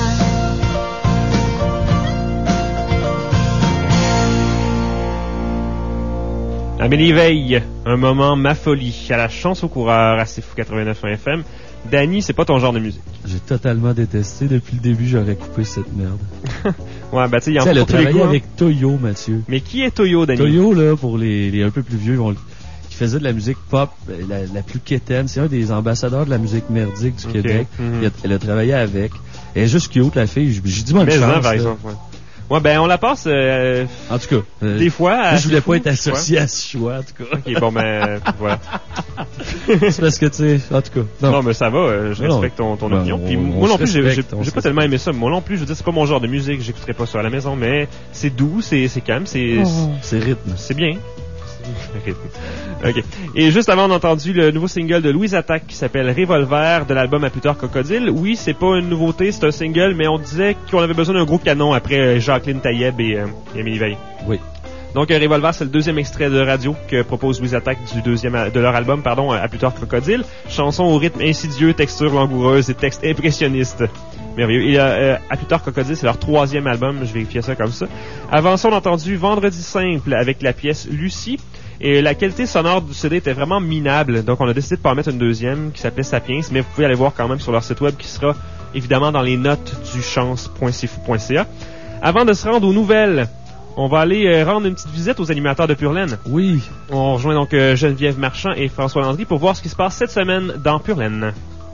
Amélie Veil, un moment ma folie, à la chance au coureur, à C'est Fou 89 FM. Danny, c'est pas ton genre de musique. J'ai totalement détesté. Depuis le début, j'aurais coupé cette merde. Ouais, bah tu sais, il y en Tu sais, elle a a pour tous les travaillé goûts. avec Toyo, Mathieu. Mais qui est Toyo, Danny? Toyo, là, pour les un peu plus vieux, qui faisait de la musique pop, la plus quétaine. C'est un des ambassadeurs de la musique merdique du Québec. Mhm. Elle a travaillé avec. Elle est juste cute, la fille. J'ai dit bonne Mais chance. par là. exemple, ouais. Ouais, ben on la passe En tout cas, des fois. moi, je voulais pas être Ouais. associé à ce choix, en tout cas. Ok, bon ben voilà. C'est parce que, tu sais, en tout cas. Non, mais ça va, je Non. respecte ton Ben, opinion. Puis on moi non se plus, j'ai respecte, on se pas tellement aimé ça. Moi non plus, je veux dire, c'est pas mon genre de musique, j'écouterais pas ça à la maison, mais c'est doux, c'est calme, c'est rythme. c'est bien. Ok. Et juste avant, on a entendu le nouveau single de Louise Attaque qui s'appelle Revolver de l'album À plus tard Crocodile. Oui, c'est pas une nouveauté, c'est un single, mais on disait qu'on avait besoin d'un gros canon après Jacqueline Taïeb et Amélie Veil. Oui. Donc Revolver, c'est le deuxième extrait de radio que propose Louise Attaque de leur album, À plus tard Crocodile. Chanson au rythme insidieux, texture langoureuse et texte impressionniste. Merveilleux. Et À plus tard Crocodile, c'est leur troisième album, je vérifiais ça comme ça. Avant ça, on a entendu Vendredi simple avec la pièce Lucie. Et la qualité sonore du CD était vraiment minable, donc on a décidé de pas en mettre une deuxième qui s'appelait Sapiens, mais vous pouvez aller voir quand même sur leur site web qui sera évidemment dans les notes du chance.cfou.ca. Avant de se rendre aux nouvelles, on va aller rendre une petite visite aux animateurs de Pure Laine. Oui. On rejoint donc Geneviève Marchand et François Landry pour voir ce qui se passe cette semaine dans Pure Laine.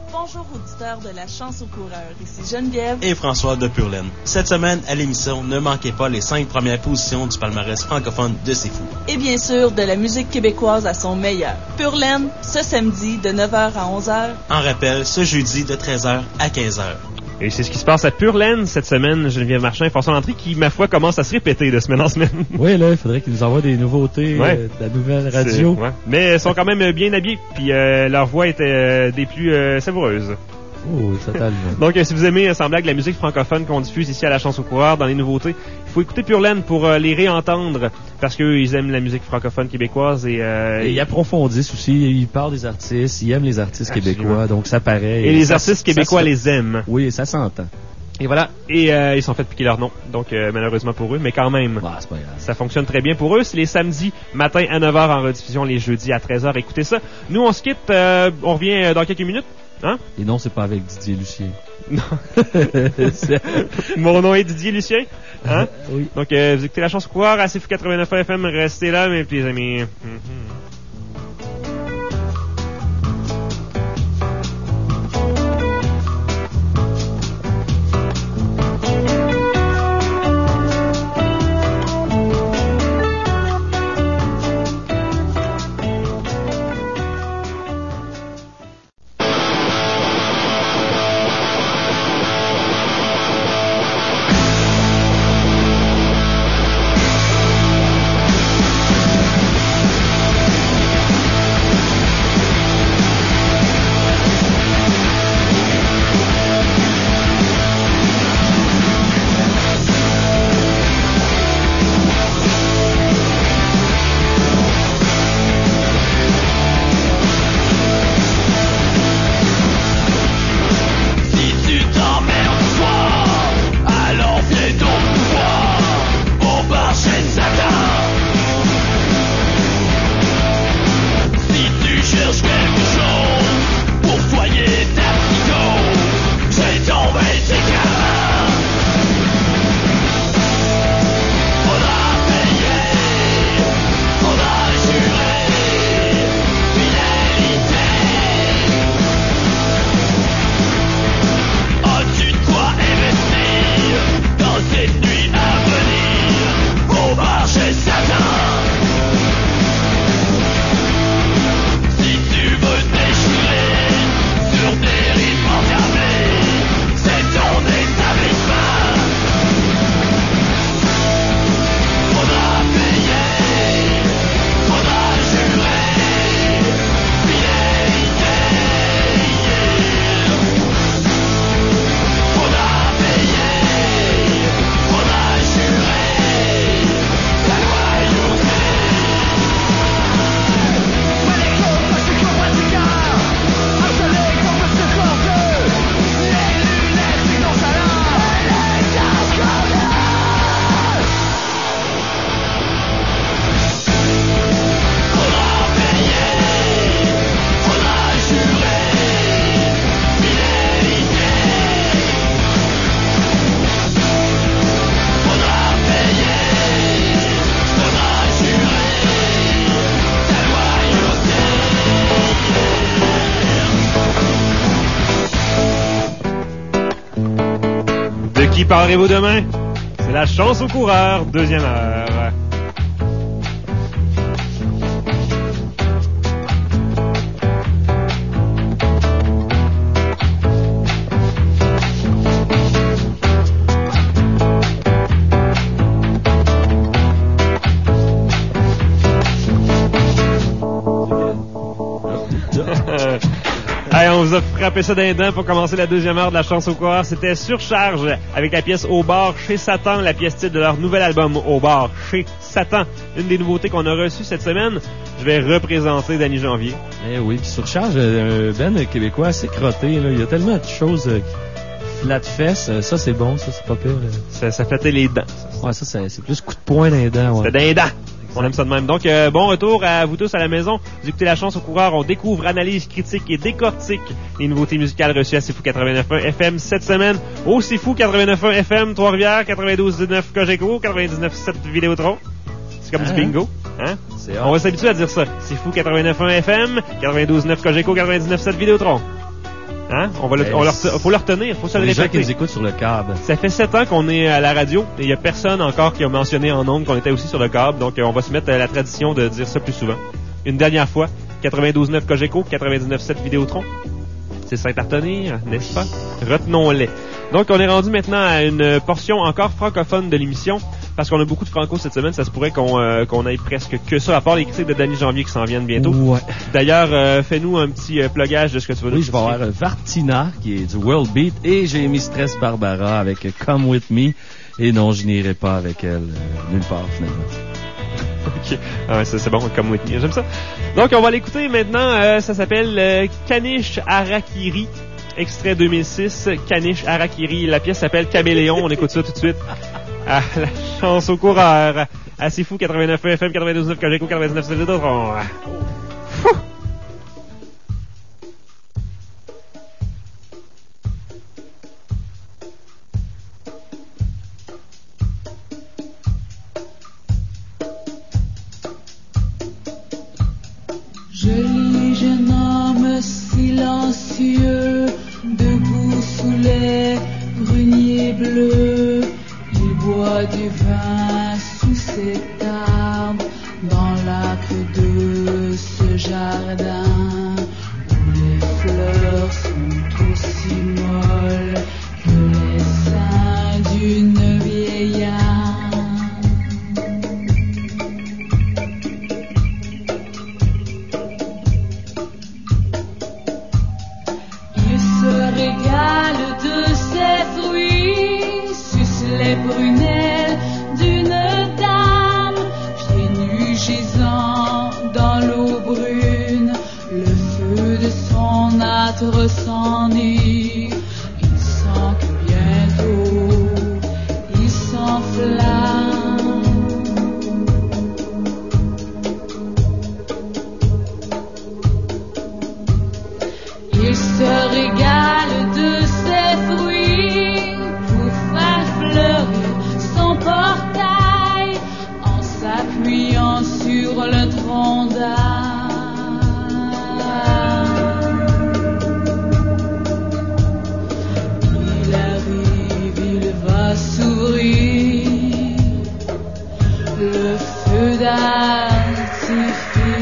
Bonjour auditeurs de la chance au coureur, ici Geneviève et François de Purlaine. Cette semaine, à l'émission, ne manquez pas les 5 premières positions du palmarès francophone de C'est Fou. et bien sûr de la musique québécoise à son meilleur. Purlaine, ce samedi de 9h à 11h. En rappel, ce jeudi de 13h à 15h. Et c'est ce qui se passe à Purlaine cette semaine. Geneviève Marchand et François Landry qui, ma foi, commence à se répéter de semaine en semaine. Oui, là, il faudrait qu'ils nous envoient des nouveautés Ouais. de la nouvelle radio. Ouais. Mais ils sont quand même bien habillés, puis leur voix était des plus savoureuses. Oh, totalement. Donc, si vous aimez, sans blague, la musique francophone qu'on diffuse ici à la Chance au coureur dans les nouveautés, il faut écouter Purlaine pour les réentendre, parce qu'eux, ils aiment la musique francophone québécoise et Et ils approfondissent aussi, ils parlent des artistes, ils aiment les artistes Absolument. québécois, donc ça paraît. et les ça- artistes québécois ça se- les aiment. Oui, ça s'entend. Et voilà. Et ils sont fait piquer leur nom. Donc, malheureusement pour eux, mais quand même. Bah, c'est pas grave. Ça fonctionne très bien pour eux. C'est les samedis matin à 9h en rediffusion, les jeudis à 13h. Écoutez ça. Nous, on se quitte. On revient dans quelques minutes. Hein? Et non, c'est pas avec Didier Lucien. Non. C'est- Mon nom est Didier Lucien. Hein? Oui. Donc, vous écoutez la chance au coureur à CFU 89 FM. Restez là, mes petits amis. Si tu t'emmerdes toi, alors viens donc nous voir au marché de Satan. Si tu cherches quelque chose pour soigner ta psycho, j'ai tombé tes gamins. Faudra payer, faudra jurer fidélité. As-tu de quoi investir dans cette nuit à venir au marché Satan? Si tu veux déchirer sur des rythmes enfermés, c'est ton établissement. Faudra payer, faudra jurer fidélité. Faudra payer, faudra jurer ta loyauté. Médicaux, pratiqueurs, harcelés comme ce corps les lunettes du nonchalant, les casques faudra payer, faudra jurer fidélité. Faudra payer, faudra jurer ta loyauté. De qui parlerez-vous demain? C'est la chance au coureur, deuxième heure. Hey, on vous a frappé ça d'un dent pour commencer la deuxième heure de la chance au coureur. C'était Surcharge avec la pièce Au bar chez Satan, la pièce titre de leur nouvel album Au bar chez Satan. Une des nouveautés qu'on a reçues cette semaine. Je vais représenter Danny Janvier. Eh oui, puis Surcharge, un band québécois assez crotté, là. Il y a tellement de choses flat fesses. Ça, c'est bon, ça, c'est pas pire. Ça flattait les dents. Ouais, ça, c'est plus coup de poing dans les dents. Ouais. C'était d'un dent. On aime ça de même. Donc, bon retour à vous tous à la maison. Vous écoutez la chance au coureur. On découvre, analyse, critique et décortique les nouveautés musicales reçues à C'est Fou 89.1 FM cette semaine. Au C'est Fou 89.1 FM, Trois-Rivières, 92.9 Cogeco, 99.7 Vidéotron. C'est comme du bingo. Hein? On va s'habituer à dire ça. C'est Fou 89.1 FM, 92.9 Cogeco, 99.7 Vidéotron. Hein? Faut le retenir, faut se le Les gens répéter. qui nous écoutent sur le câble. Ça fait 7 ans qu'on est à la radio et il y a personne encore qui a mentionné en ondes qu'on était aussi sur le câble, donc on va se mettre à la tradition de dire ça plus souvent. Une dernière fois, 92.9 Cogeco, 99.7 Vidéotron. C'est simple à retenir, n'est-ce pas? Retenons-les. Donc, on est rendu maintenant à une portion encore francophone de l'émission, parce qu'on a beaucoup de franco cette semaine, ça se pourrait qu'on aille presque que ça, à part les critiques de Danny Janvier qui s'en viennent bientôt. Ouais. D'ailleurs, fais-nous un petit plugage de ce que tu veux Oui, je vais avoir Vartina, qui est du World Beat, et j'ai mis Stress Barbara avec Come With Me, et non, je n'irai pas avec elle nulle part, finalement. Ok, ah, c'est bon, comme Whitney, j'aime ça. Donc, on va l'écouter maintenant. Ça s'appelle Kanish Harakiri, extrait 2006. Kanish Harakiri. La pièce s'appelle Caméléon. On écoute ça tout de suite. Ah, la chance au coureur. Ah, c'est fou, 89 FM, 92.9 Cogeco, 99.7 Vidéotron. Joli jeune homme silencieux, debout sous les pruniers bleus, il boit du vin sous cet arbre, dans l'arc de ce jardin, où les fleurs sont aussi molles que les seins d'une vieille âme. Régale de ses fruits, suce les prunelles d'une dame, pieds nus gisant dans l'eau brune, le feu de son âtre s'ennuie, il sent que bientôt il s'enflamme. Il se régale de ses fruits pour faire fleurir son portail en s'appuyant sur le tronc d'arbre. Il arrive, il va s'ouvrir le feu d'artifice.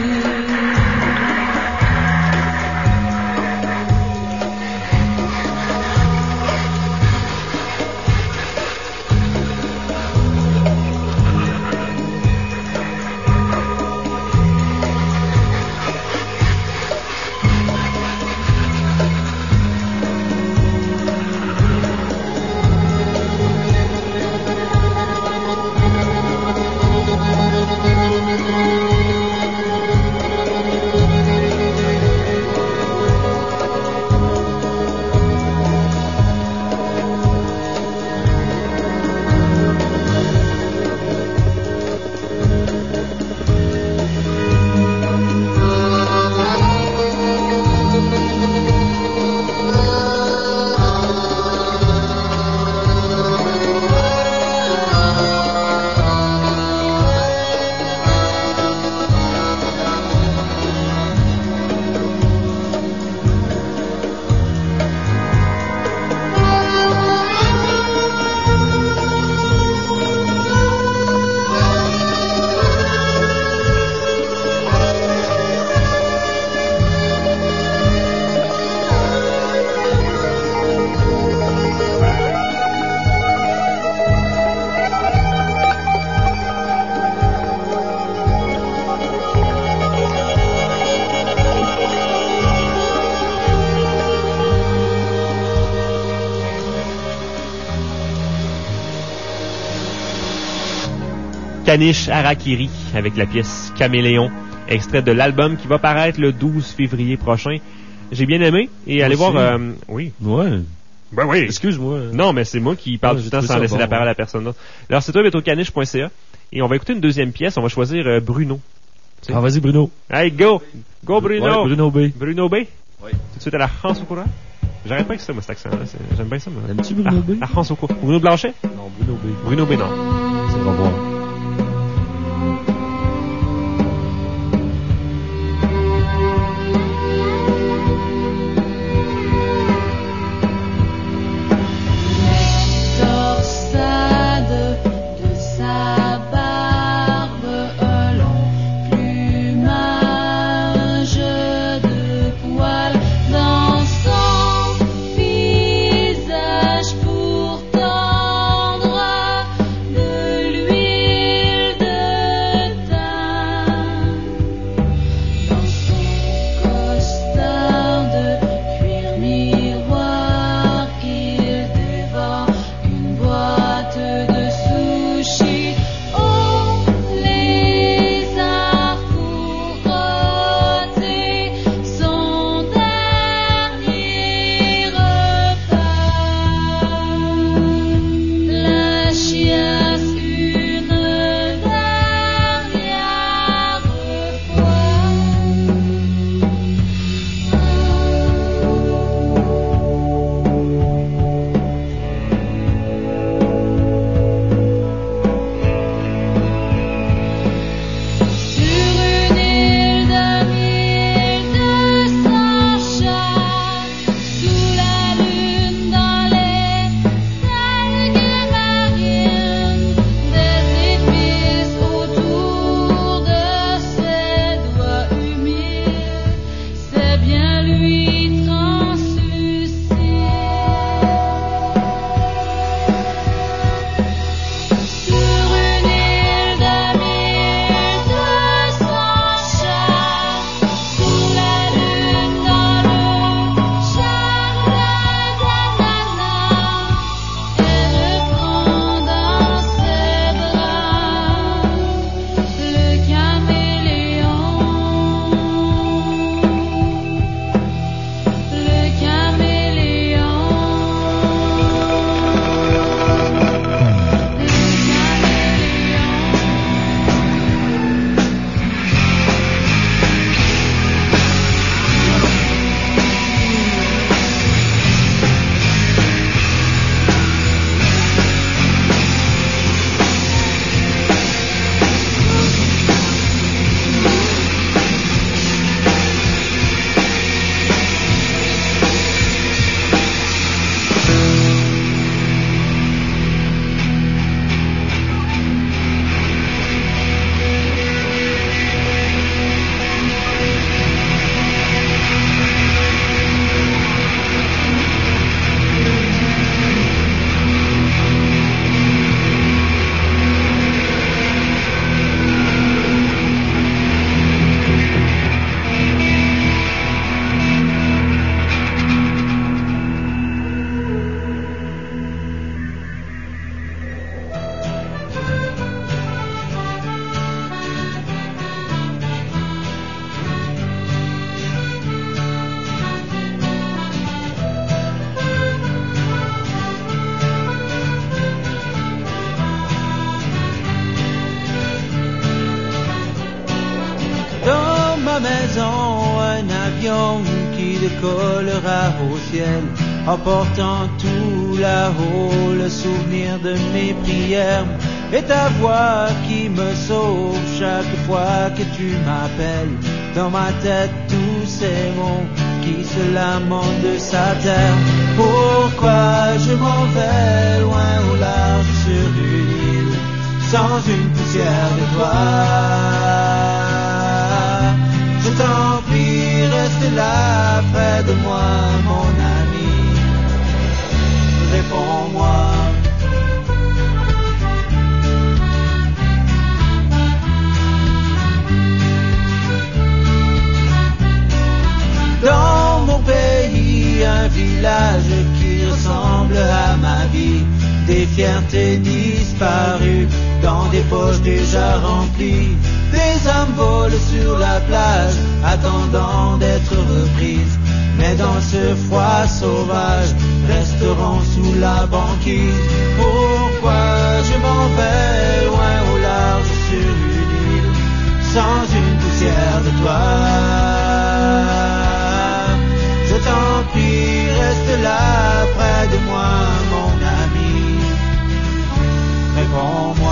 Kanish Harakiri avec la pièce Caméléon, extrait de l'album qui va paraître le 12 février prochain. J'ai bien aimé et allez voir... oui. Ouais. Ben oui. Excuse-moi. Non, mais c'est moi qui parle Ouais, tout le temps j'ai sans trouvé laisser ça la bon, parole à personne d'autre. Alors, c'est toi, betocanish.ca et on va écouter une deuxième pièce. On va choisir Bruno. Ah, vas-y, Bruno. Hey, go! Go, Bruno! Ouais, Bruno B. Bruno B? Oui. Tout de suite à la France au courant? J'arrête pas avec ça, moi, cet accent-là. J'aime bien ça, moi. Aimes-tu Bruno B? La France au courant. Bruno Blanchet? Non, Bruno B. Bruno B, non. C'est va voir. décollera au ciel, emportant tout là-haut le souvenir de mes prières et ta voix qui me sauve chaque fois que tu m'appelles. Dans ma tête tous ces mots qui se lamentent de sa terre. Pourquoi je m'en vais loin au large sur une île sans une poussière de toi? Je t'en prie, reste là près de moi, mon ami. Réponds-moi. Dans mon pays, un village qui ressemble à ma vie, des fiertés disparues dans des poches déjà remplies. Des âmes volent sur la plage, attendant d'être reprises. Mais dans ce froid sauvage, resteront sous la banquise. Pourquoi je m'en vais loin au large sur une île, sans une poussière de toi? Je t'en prie, reste là près de moi, mon ami. Réponds-moi.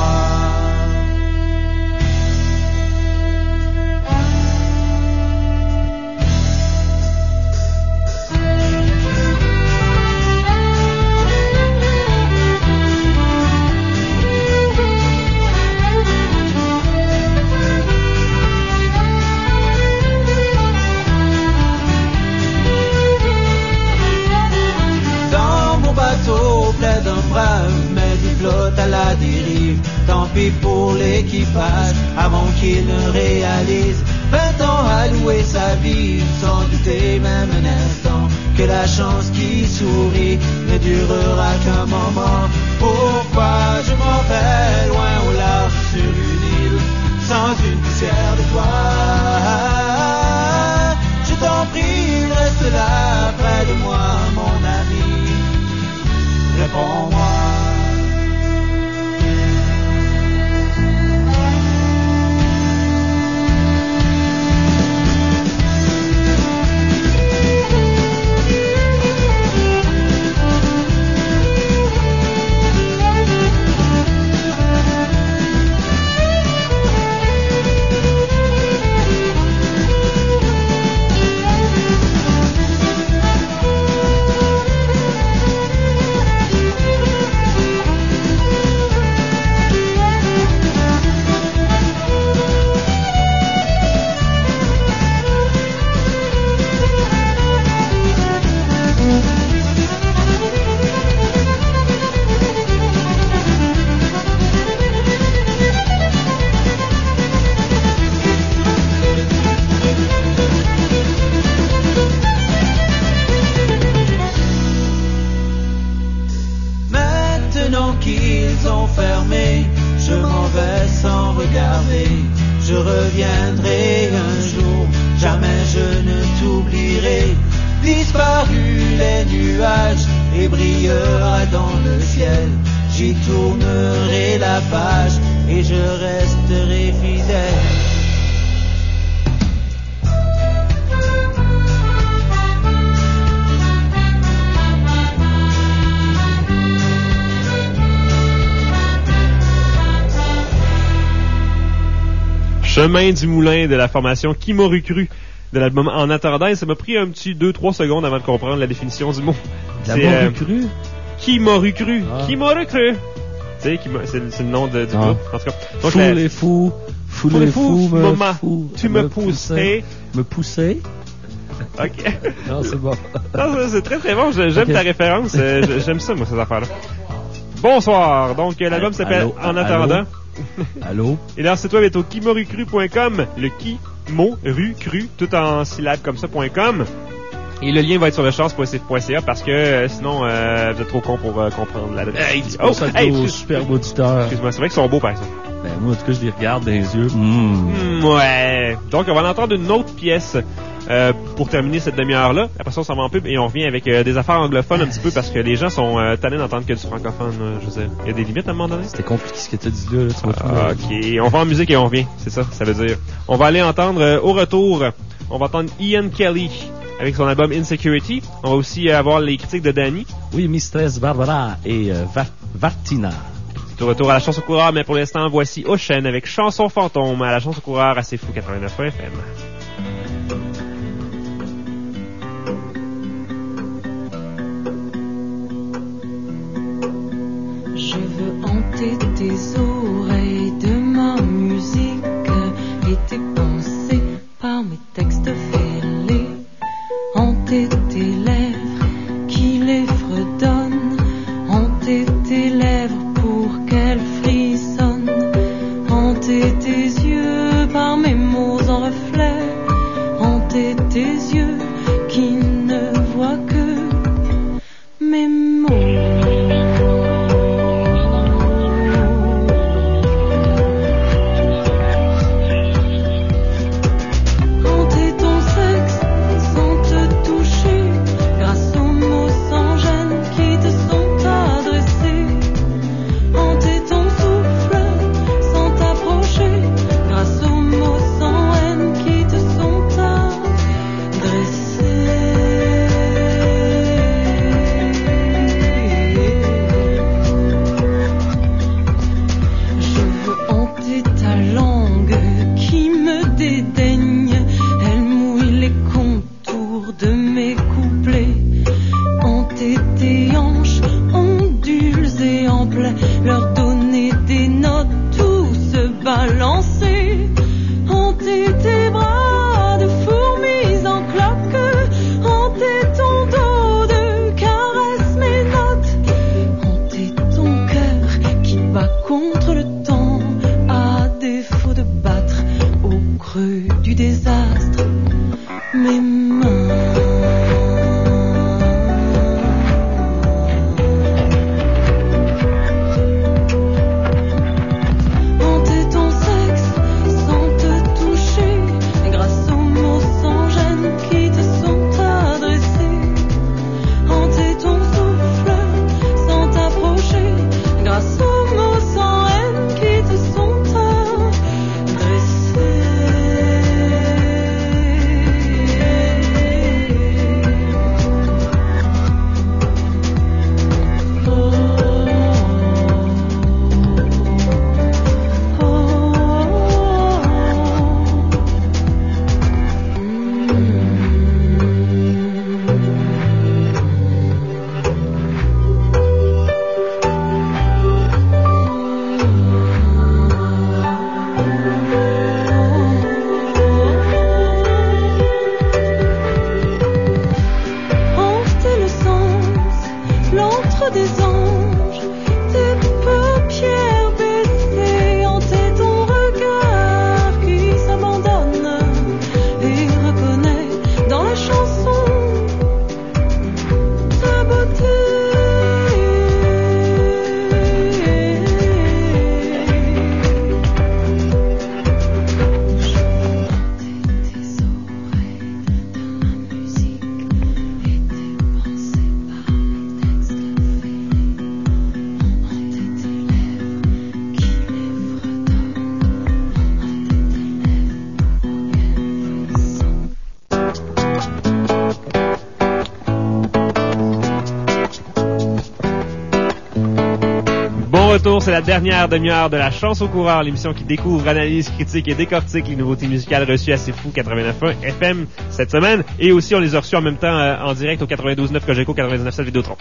Plaide un brave, mais il flotte à la dérive. Tant pis pour l'équipage, avant qu'il ne réalise 20 ans à louer sa vie, sans douter même un instant que la chance qui sourit ne durera qu'un moment. Pourquoi je m'en vais loin au large sur une île, sans une poussière de toi? Je t'en prie, reste là près de moi, mon ami. Réponds-moi. Je reviendrai un jour, jamais je ne t'oublierai. Disparu les nuages et brillera dans le ciel. J'y tournerai la page et je resterai fidèle. Chemin du moulin de la formation Qui m'aurait cru de l'album En attendant. Ça m'a pris un petit 2-3 secondes avant de comprendre la définition du mot. La m'aurait cru? Qui m'aurait cru? Ah. Qui m'aurait cru? Tu sais, c'est le nom du groupe. En tout cas. Donc, fou les fous, fou les fous, maman, fou, tu me poussais. Me pousser? Ok. Non, c'est bon. Non, c'est très très bon. J'aime Okay. ta référence. J'aime ça, moi, ces affaires-là. Bonsoir. Donc, l'album s'appelle En attendant. Allô? Et leur site web est au kimoricru.com, le qui-mo-ru-cru, tout en syllabes comme ça.com. Et le lien va être sur le chance.ca parce que sinon, vous êtes trop con pour comprendre l'adresse. Hey, dis pas ça aux superbes auditeurs. Excuse-moi, c'est vrai qu'ils sont beaux par exemple. Ben, moi, en tout cas, je les regarde dans les yeux. Ouais. Donc, on va en entendre une autre pièce pour terminer cette demi-heure-là. Après ça, on s'en va en pub et on revient avec des affaires anglophones un petit peu parce que les gens sont tannés d'entendre que du francophone. Je veux dire, il y a des limites à un moment donné. C'était compliqué ce que tu as dit là. Tu vas OK. On va en musique et on revient. C'est ça, ça veut dire. On va aller entendre au retour, on va entendre Ian Kelly avec son album Insecurity. On va aussi avoir les critiques de Danny. Oui, Mistress Barbara et Vartina. De retour à la chanson coureur, mais pour l'instant, voici Ocean avec Chanson fantôme à la chanson coureur à C'est Fou 89.1 FM. Je veux hanter tes oreilles de ma musique et tes pensées par mes textes fêlés. Hanter tes lèvres qui les fredonnent. Hanter tes lèvres pour qu'elles frissonnent. Hanter tes yeux par mes mots en reflet. Hanter tes yeux qui ne voient que mes mots. Leur donner des notes, tout se balancer. Hanter tes bras de fourmis en cloque. Hanter ton dos de caresses mes notes. Hanter ton cœur qui bat contre le temps, à défaut de battre au creux du désastre mes mains. C'est la dernière demi-heure de la chanson coureur, l'émission qui découvre, analyse, critique et décortique les nouveautés musicales reçues à C'est Fou 89.1 FM cette semaine. Et aussi, on les a reçues en même temps en direct au 92.9 Cogeco, 99.7 Vidéotron.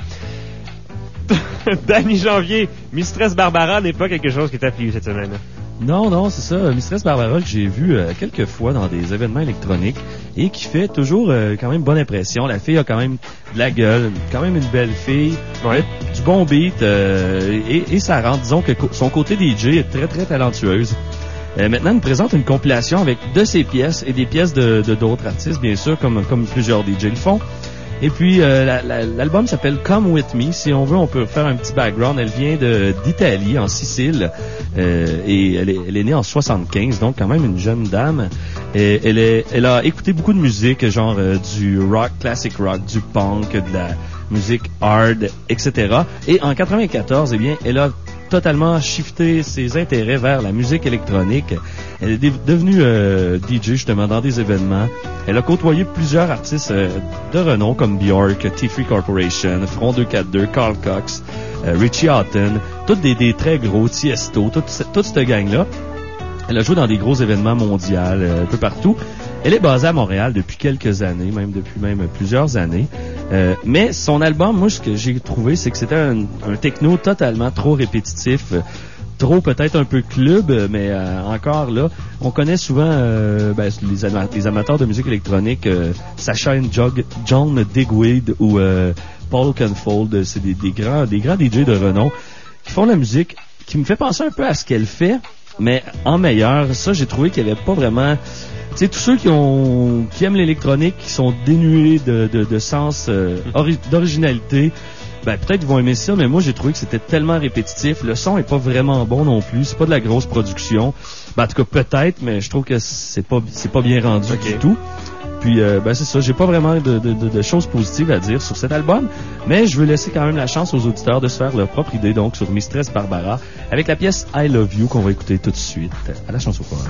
Danny Janvier, Mistress Barbara n'est pas quelque chose qui t'a plu cette semaine. Non, c'est ça. Mistress Barbara que j'ai vu quelques fois dans des événements électroniques et qui fait toujours quand même bonne impression. La fille a quand même de la gueule, quand même une belle fille, ouais. Du bon beat et ça rend, disons que son côté DJ est très très talentueuse. Maintenant, elle nous présente une compilation avec de ses pièces et des pièces de d'autres artistes, bien sûr, comme plusieurs DJ le font. Et puis, l'album s'appelle Come With Me. Si on veut, on peut faire un petit background. Elle vient d'Italie, en Sicile, et elle est née en 75, donc quand même une jeune dame. Et elle a écouté beaucoup de musique, genre du rock, classic rock, du punk, de la musique hard, etc. Et en 94, eh bien, elle a totalement shifté ses intérêts vers la musique électronique. Elle est devenue DJ justement dans des événements. Elle a côtoyé plusieurs artistes de renom comme Björk, T3 Corporation, Front 242, Carl Cox, Richie Houghton, tous des très gros, Tiesto, toute cette gang-là. Elle a joué dans des gros événements mondiaux un peu partout. Elle est basée à Montréal depuis quelques années, depuis plusieurs années. Mais son album, moi, ce que j'ai trouvé, c'est que c'était un techno totalement trop répétitif, trop peut-être un peu club, mais encore là, on connaît souvent les amateurs de musique électronique, Sacha and John Digweed ou Paul Oakenfold, c'est des grands DJ de renom qui font la musique qui me fait penser un peu à ce qu'elle fait, mais en meilleur. Ça, j'ai trouvé qu'il n'y avait pas vraiment... Tu sais, tous ceux qui aiment l'électronique, qui sont dénués de sens, d'originalité, ben peut-être ils vont aimer ça, mais moi j'ai trouvé que c'était tellement répétitif. Le son est pas vraiment bon non plus. C'est pas de la grosse production. Ben, en tout cas peut-être, mais je trouve que c'est pas bien rendu du tout. Puis c'est ça, j'ai pas vraiment de choses positives à dire sur cet album, mais je veux laisser quand même la chance aux auditeurs de se faire leur propre idée donc sur Mistress Barbara avec la pièce I Love You qu'on va écouter tout de suite à la chanson foraine.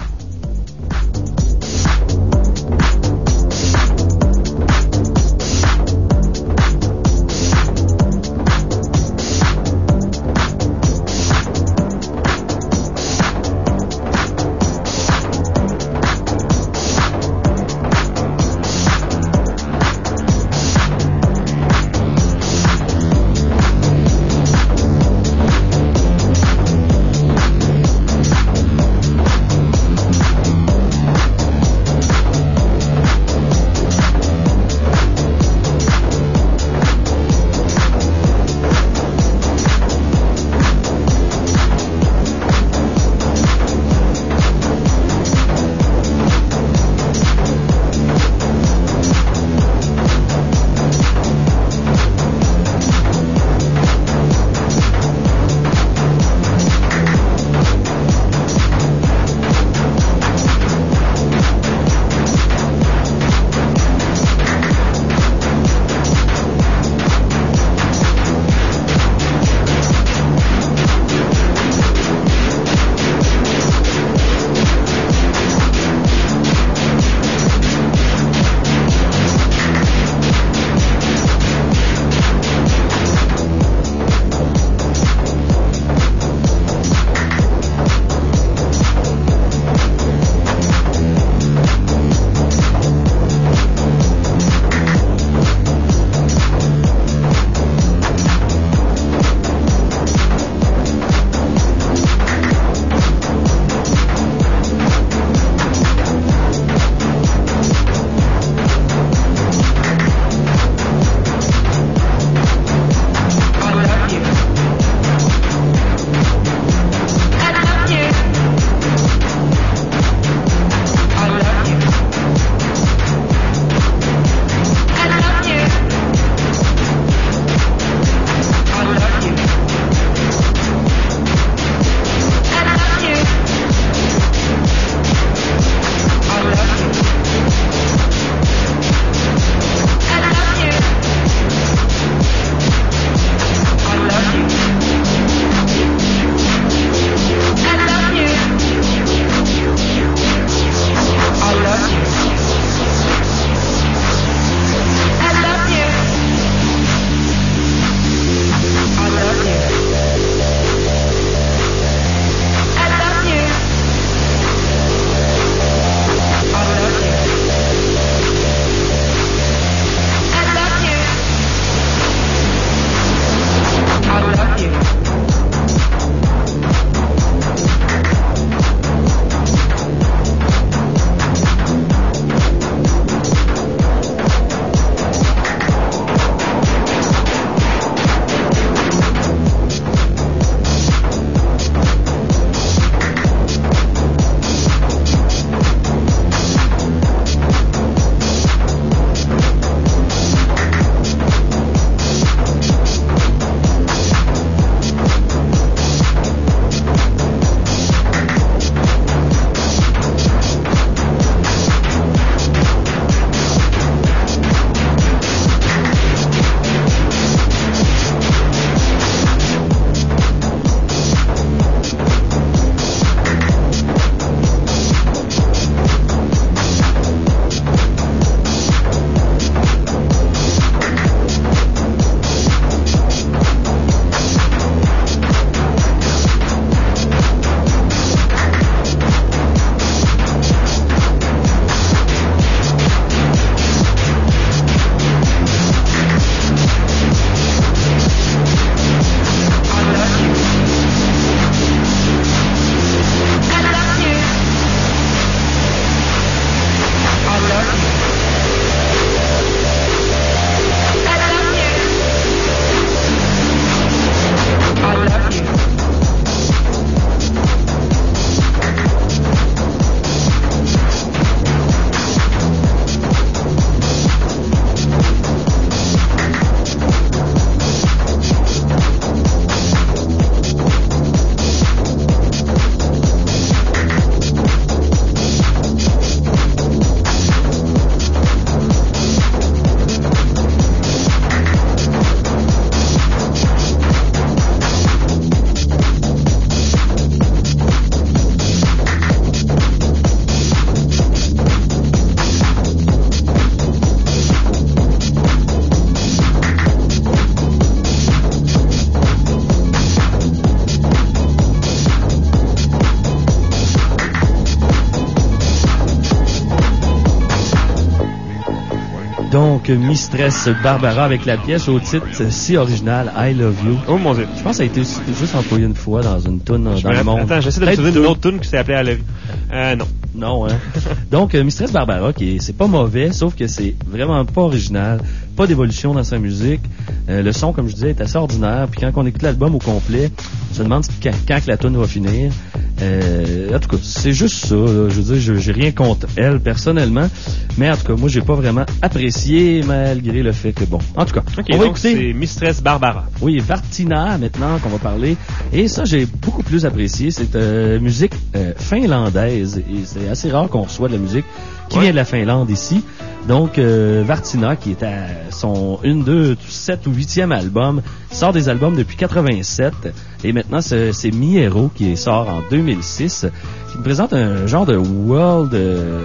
Donc, Mistress Barbara avec la pièce au titre si original, I Love You. Oh mon Dieu. Je pense que ça a été juste employé une fois dans une toune dans le monde. Attends, j'essaie de me souvenir d'une autre toune qui s'est appelée I Love You. Non. Non, hein. Donc, Mistress Barbara, c'est pas mauvais, sauf que c'est vraiment pas original, pas d'évolution dans sa musique. Le son, comme je disais, est assez ordinaire. Puis quand on écoute l'album au complet, on se demande quand que la toune va finir. En tout cas, c'est juste ça. Là. Je veux dire, j'ai rien contre elle personnellement, mais en tout cas, moi, j'ai pas vraiment apprécié malgré le fait que bon. En tout cas, on va écouter. C'est Mistress Barbara. Oui, Vartina maintenant qu'on va parler. Et ça, j'ai beaucoup plus apprécié. C'est musique finlandaise. Et c'est assez rare qu'on reçoit de la musique qui vient de la Finlande ici. Donc, Vartina, qui est à son 1, 2, 7 ou 8e album, sort des albums depuis 87. Et maintenant, c'est Miero qui sort en 2006, qui me présente un genre de world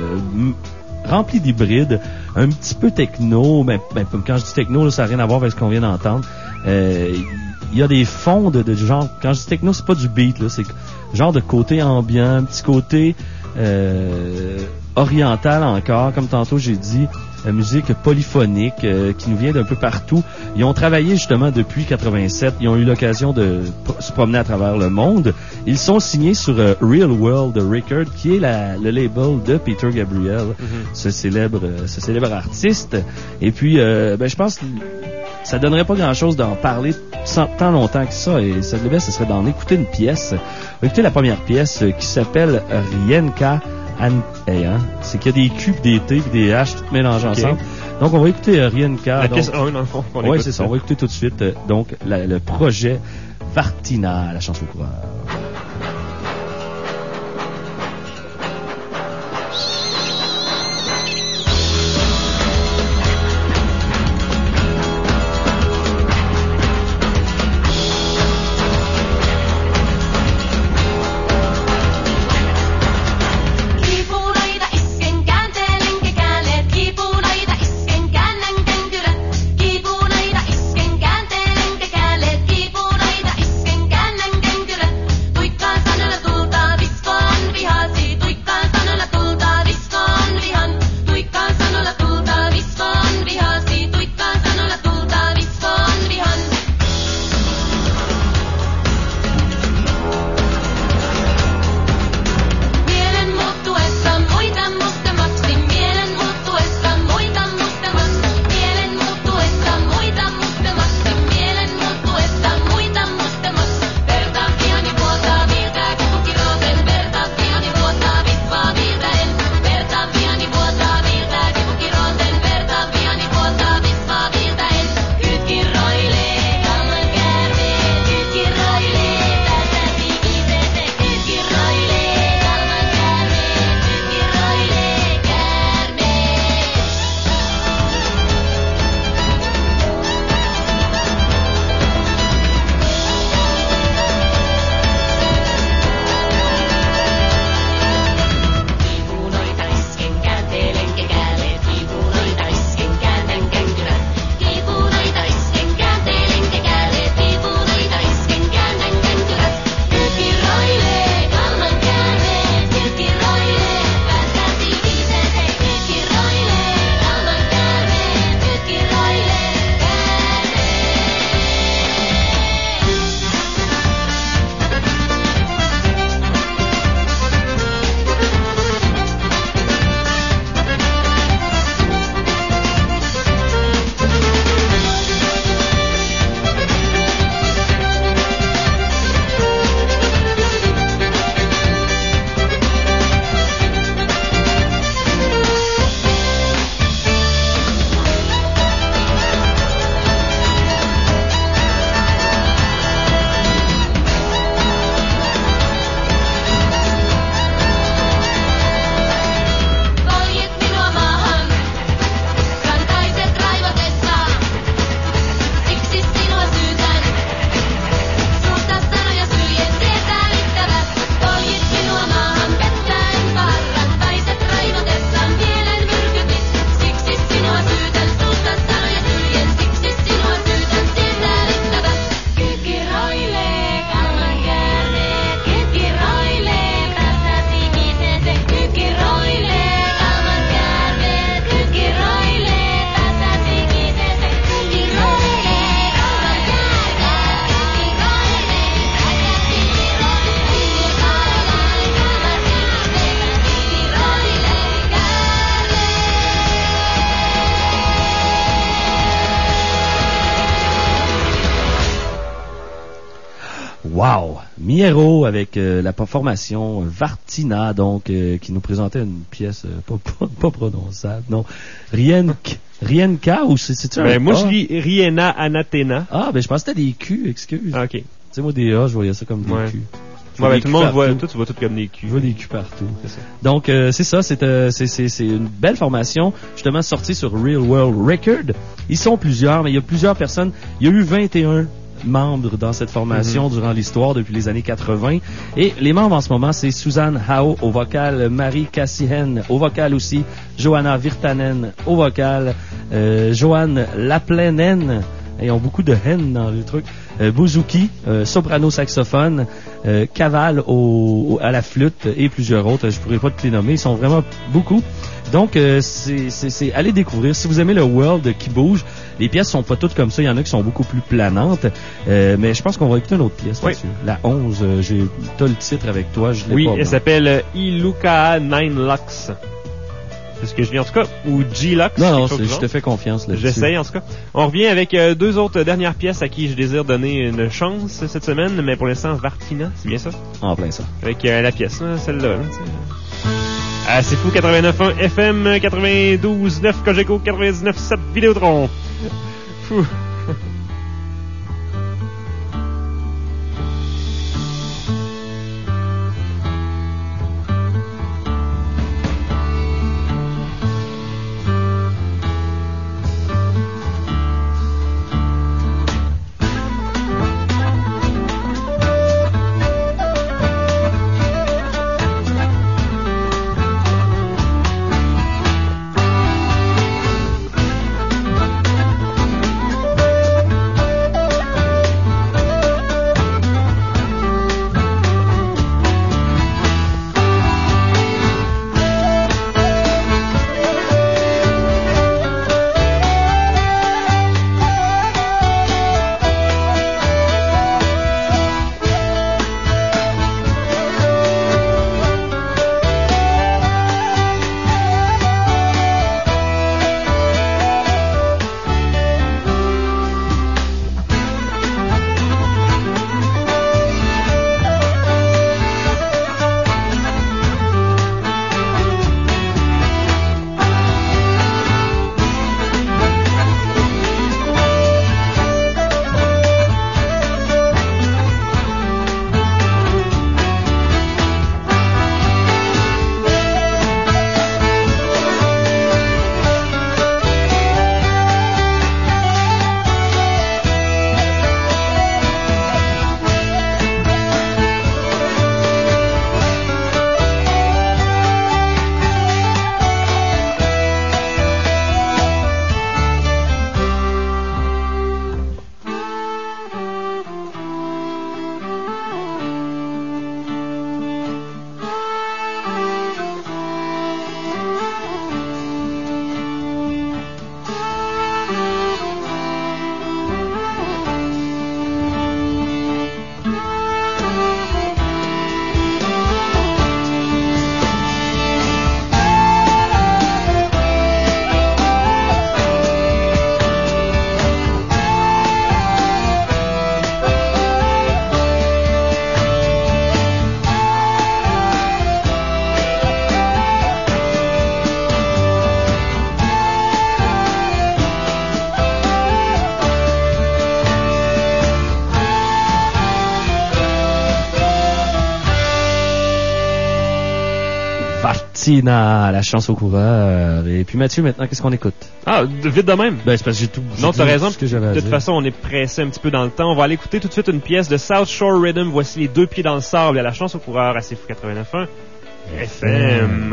rempli d'hybrides, un petit peu techno. Mais quand je dis techno, là, ça n'a rien à voir avec ce qu'on vient d'entendre. Il y a des fonds de genre... Quand je dis techno, c'est pas du beat, là, c'est genre de côté ambiant, un petit côté... orientale encore, comme tantôt j'ai dit, musique polyphonique qui nous vient d'un peu partout. Ils ont travaillé justement depuis 87, ils ont eu l'occasion de se promener à travers le monde. Ils sont signés sur Real World Record, qui est le label de Peter Gabriel, ce célèbre artiste. Et puis, je pense que ça donnerait pas grand-chose d'en parler tant longtemps que ça, et ça, le best, ce serait d'en écouter une pièce. On va écouter la première pièce qui s'appelle Rienka. C'est qu'il y a des Q, des T et des H tout mélangés ensemble. Donc, on va écouter Rienka. La pièce 1, dans le fond. Oui, c'est ça. On va écouter tout de suite donc le projet Vartina, la chanson coureur. Kipunaida isken käänteelen kekäleet, kipunaida isken kännen kenkylät. Wow! Miero avec la formation Vartina, donc, qui nous présentait une pièce pas prononçable, non. Rienka, ou c'est-tu un Moi, A? je lis Riena Anathena. Ah, ben, je pensais que c'était des Q, excuse. OK. Tu sais, moi, des A, je voyais ça comme des Q. Ouais, ben, tout le monde voit, tu vois tout comme des Q. Je vois des Q partout. C'est ça. Donc, c'est ça, c'est une belle formation, justement, sortie sur Real World Record. Ils sont plusieurs, mais il y a plusieurs personnes. Il y a eu 21 membres dans cette formation durant l'histoire depuis les années 80. Et les membres en ce moment, c'est Suzanne Hao au vocal, Marie Cassihen au vocal aussi, Johanna Virtanen au vocal, Joanne Laplenen, ils ont beaucoup de hen dans le truc, Bouzouki, soprano saxophone, Caval à la flûte et plusieurs autres. Je pourrais pas te les nommer, ils sont vraiment beaucoup. Donc, c'est allez découvrir. Si vous aimez le world qui bouge, les pièces sont pas toutes comme ça. Il y en a qui sont beaucoup plus planantes. Mais je pense qu'on va écouter une autre pièce. Oui. La 11, t'as le titre avec toi. Je l'ai pas. Oui, elle s'appelle Iluka 9 Lux. C'est ce que je lis en tout cas. Ou G-Lux. Non, je te fais confiance là-dessus. J'essaye en tout cas. On revient avec deux autres dernières pièces à qui je désire donner une chance cette semaine. Mais pour l'instant, Vartina, c'est bien ça? En plein ça. Avec la pièce, là, celle-là. C'est fou, 89.1 FM, 92.9 Cogeco, 99.7 Vidéotron. Fou. Vartina, la chance au coureur. Et puis Mathieu, maintenant, qu'est-ce qu'on écoute? Ah, vite de même. Ben, c'est parce que j'ai tout. Non, t'as raison. Que j'avais à de toute dire. façon, on est pressé un petit peu dans le temps. On va aller écouter tout de suite une pièce de South Shore Rhythm. Voici les deux pieds dans le sable. Et la chance au coureur à CFU 89.1 FM.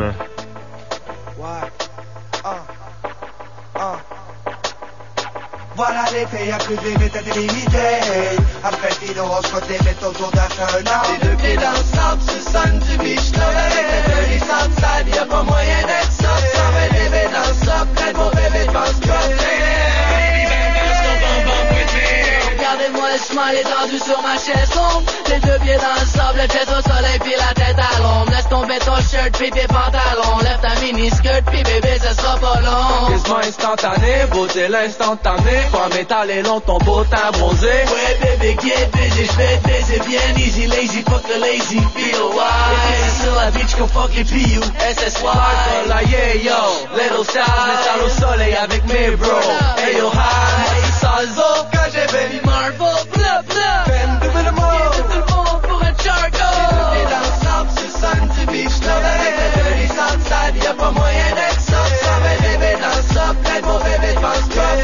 Voilà les filles à plus des méthodes illimitées. Après Tino, on se côté met autour d'un chenard. Les deux pieds dans le sable, c'est sonne du Michelin. Avec les deux licences sales, y'a pas moyen d'être soft. Sans un bébé dans le sable, plein de beaux bébés de pense. Regardez-moi laisse-moi l'étendue sur ma chaise sombre. Les deux pieds dans le sable, le chest au soleil puis la tête à l'ombre. Laisse tomber ton shirt puis tes pantalons. Lève ta mini-skirt puis bébé ça sera pas long. Quasiment instantané, beauté l'instantané. Pas métal et long, ton beau teint bronzé. Ouais bébé get busy, j'vais te baiser bien easy. Lazy, fuck the lazy, feel wild. Et c'est sur la beach qu'on fuck les PU, SSY. Là yeah yo, little stars, métal au soleil avec mes bros. Hey yo high, salzo, quand j'ai baby marble, blah blah. peine de le monde. Tout le monde pour un charco. Et dans le sable, sur Sunny Beach Club avec le dirty Southside, y'a pas moyen d'être soft. Sans un bébé dans le sable, plein de beaux bébés pense trop.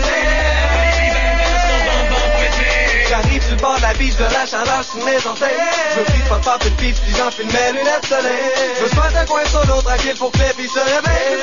J'arrive sur le bord de la biche de la chaleur sur mes orteils. Je me prie pas de pop une piste, puis j'enfile mes lunettes soleil. Je me soigne un coin sur l'autre tranquille pour que les filles se réveillent.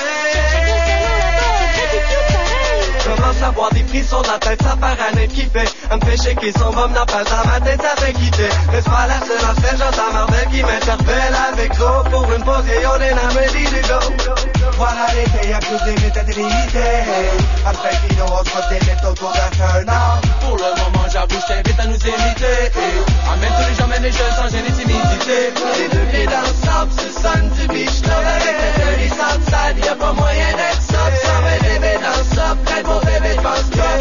Commence à avoir des frissons dans la tête, ça part à qui fait. Elle me fait shaker son bum dans pas dans ma tête, ça fait quitter. Mais c'est pas la seule en scène, j'entends Marvel qui m'interpelle avec gros. Pour une pause, yo, then I'm ready to go. Voilà l'été, y'a plus de limites à délimiter. Après qu'il on se délimite autour d'un feu nord. Pour le moment, j'avoue, je t'invite à nous imiter. Amène tous les gens, même les jeunes, sans gêner timidité. Les deux pieds dans le sable, sur Sunny Beach Club avec le dirty Southside, y'a pas moyen d'être soft. Sans un bébé dans le sable, plein de beaux bébés pense trop.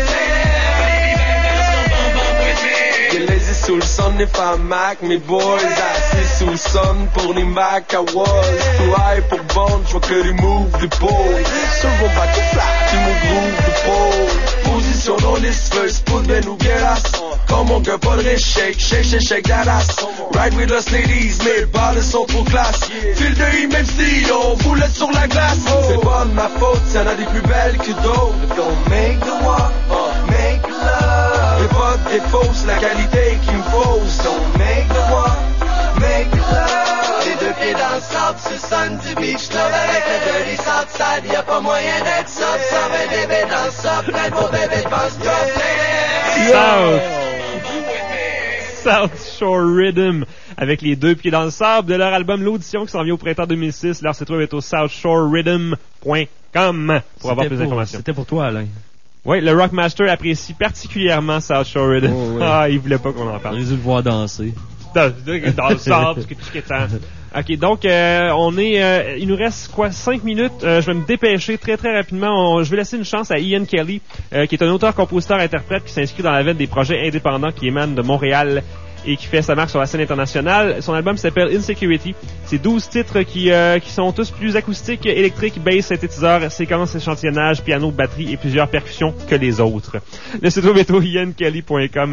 Get lazy sous le son, les femmes Mac, mes boys assis sous le son pour les Mac à Walls. Too high pour bond, j'vois que les moves de pole. Sur mon back to flat, tu mon groove de pole. Position dans les first put ben ou guerras. Comme mon gars pas de riche, shake, shake, shake, shake that ass. Ride with us ladies, mes balles sont trop classe. Fil de I, même si on voulait sur la glace. C'est pas de ma faute, y'en a des plus belles que d'autres. Don't make the walk, make love. Y'a pas de défaut, c'est la qualité qui me fausse. Don't make the walk, make love. Les deux pieds dans le sable, sur Sunny Beach Club avec le dirty Southside, y'a pas moyen d'être soft. Sans un bébé dans le sable, plein de beaux bébés pense trop. South Shore Rhythm avec les deux pieds dans le sable de leur album L'Audition qui s'en vient au printemps 2006. Leur site web est au southshorerhythm.com pour avoir plus d'informations. C'était pour toi, Alain. Oui, le Rockmaster apprécie particulièrement South Shore Rhythm. Oh, ouais. Ah, il voulait pas qu'on en parle. On les a le voir danser. Dans le sable, ok, donc il nous reste 5 minutes. Je vais me dépêcher très très rapidement. Je vais laisser une chance à Ian Kelly, qui est un auteur, compositeur, interprète qui s'inscrit dans la veine des projets indépendants qui émanent de Montréal et qui fait sa marque sur la scène internationale. Son album s'appelle Insecurity. C'est 12 titres qui sont tous plus acoustiques, électriques, bass, synthétiseurs, séquences, échantillonnage, piano, batterie et plusieurs percussions que les autres. Le site web est au iankellysmusic.com,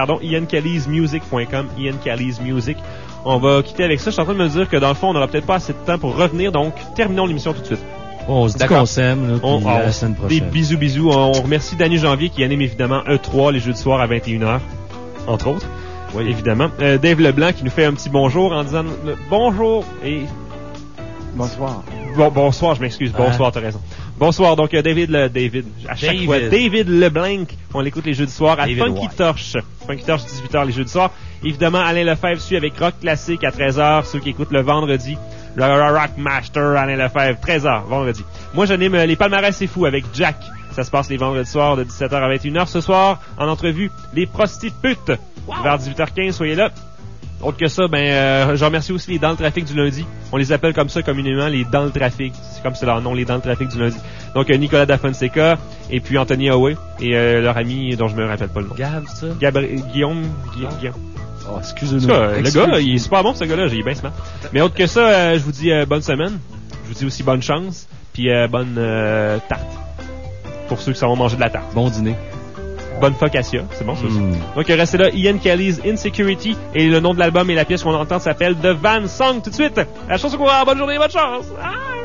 iankellysmusic. On va quitter avec ça. Je suis en train de me dire que dans le fond, on n'aura peut-être pas assez de temps pour revenir, donc terminons l'émission tout de suite. On se dit qu'on s'aime, là, puis la semaine prochaine. Des bisous. On remercie Danny Janvier qui anime évidemment E3 les jeudis soirs à 21h, entre autres. Oui, évidemment. Dave Leblanc qui nous fait un petit bonjour en disant bonjour et... Bonsoir. Bonsoir, je m'excuse. Bonsoir, t'as raison. Bonsoir, donc David, à chaque fois, David Leblanc, on l'écoute les jeudis soirs à Funky Torch. Funky Torch, 18h les jeudis soirs. Évidemment, Alain Lefebvre suit avec Rock Classique à 13h, ceux qui écoutent le vendredi. Le Rockmaster, Alain Lefebvre, 13h, vendredi. Moi, j'anime les palmarès c'est fou avec Jack. Ça se passe les vendredis soirs de 17h à 21h. Ce soir, en entrevue, les prostitutes. Vers 18h15, soyez là. Autre que ça, je remercie aussi les Dans le Trafic du lundi. On les appelle comme ça communément les Dans le Trafic. C'est comme c'est leur nom, les Dans le Trafic du lundi. Donc Nicolas Da Fonseca et puis Anthony Howe et leur ami dont je me rappelle pas le nom. Gab, ça? Guillaume. Oh, excusez-nous. Le gars, il est super bon ce gars-là, j'ai bien smart. Mais autre que ça, je vous dis bonne semaine. Je vous dis aussi bonne chance. Puis bonne tarte. Pour ceux qui savent manger de la tarte. Bon dîner. Bonne focaccia, c'est bon ça aussi. Donc restez là, Ian Kelly's Insecurity et le nom de l'album et la pièce qu'on entend s'appelle The Van Song tout de suite. La chance au courant, bonne journée, bonne chance. Ah!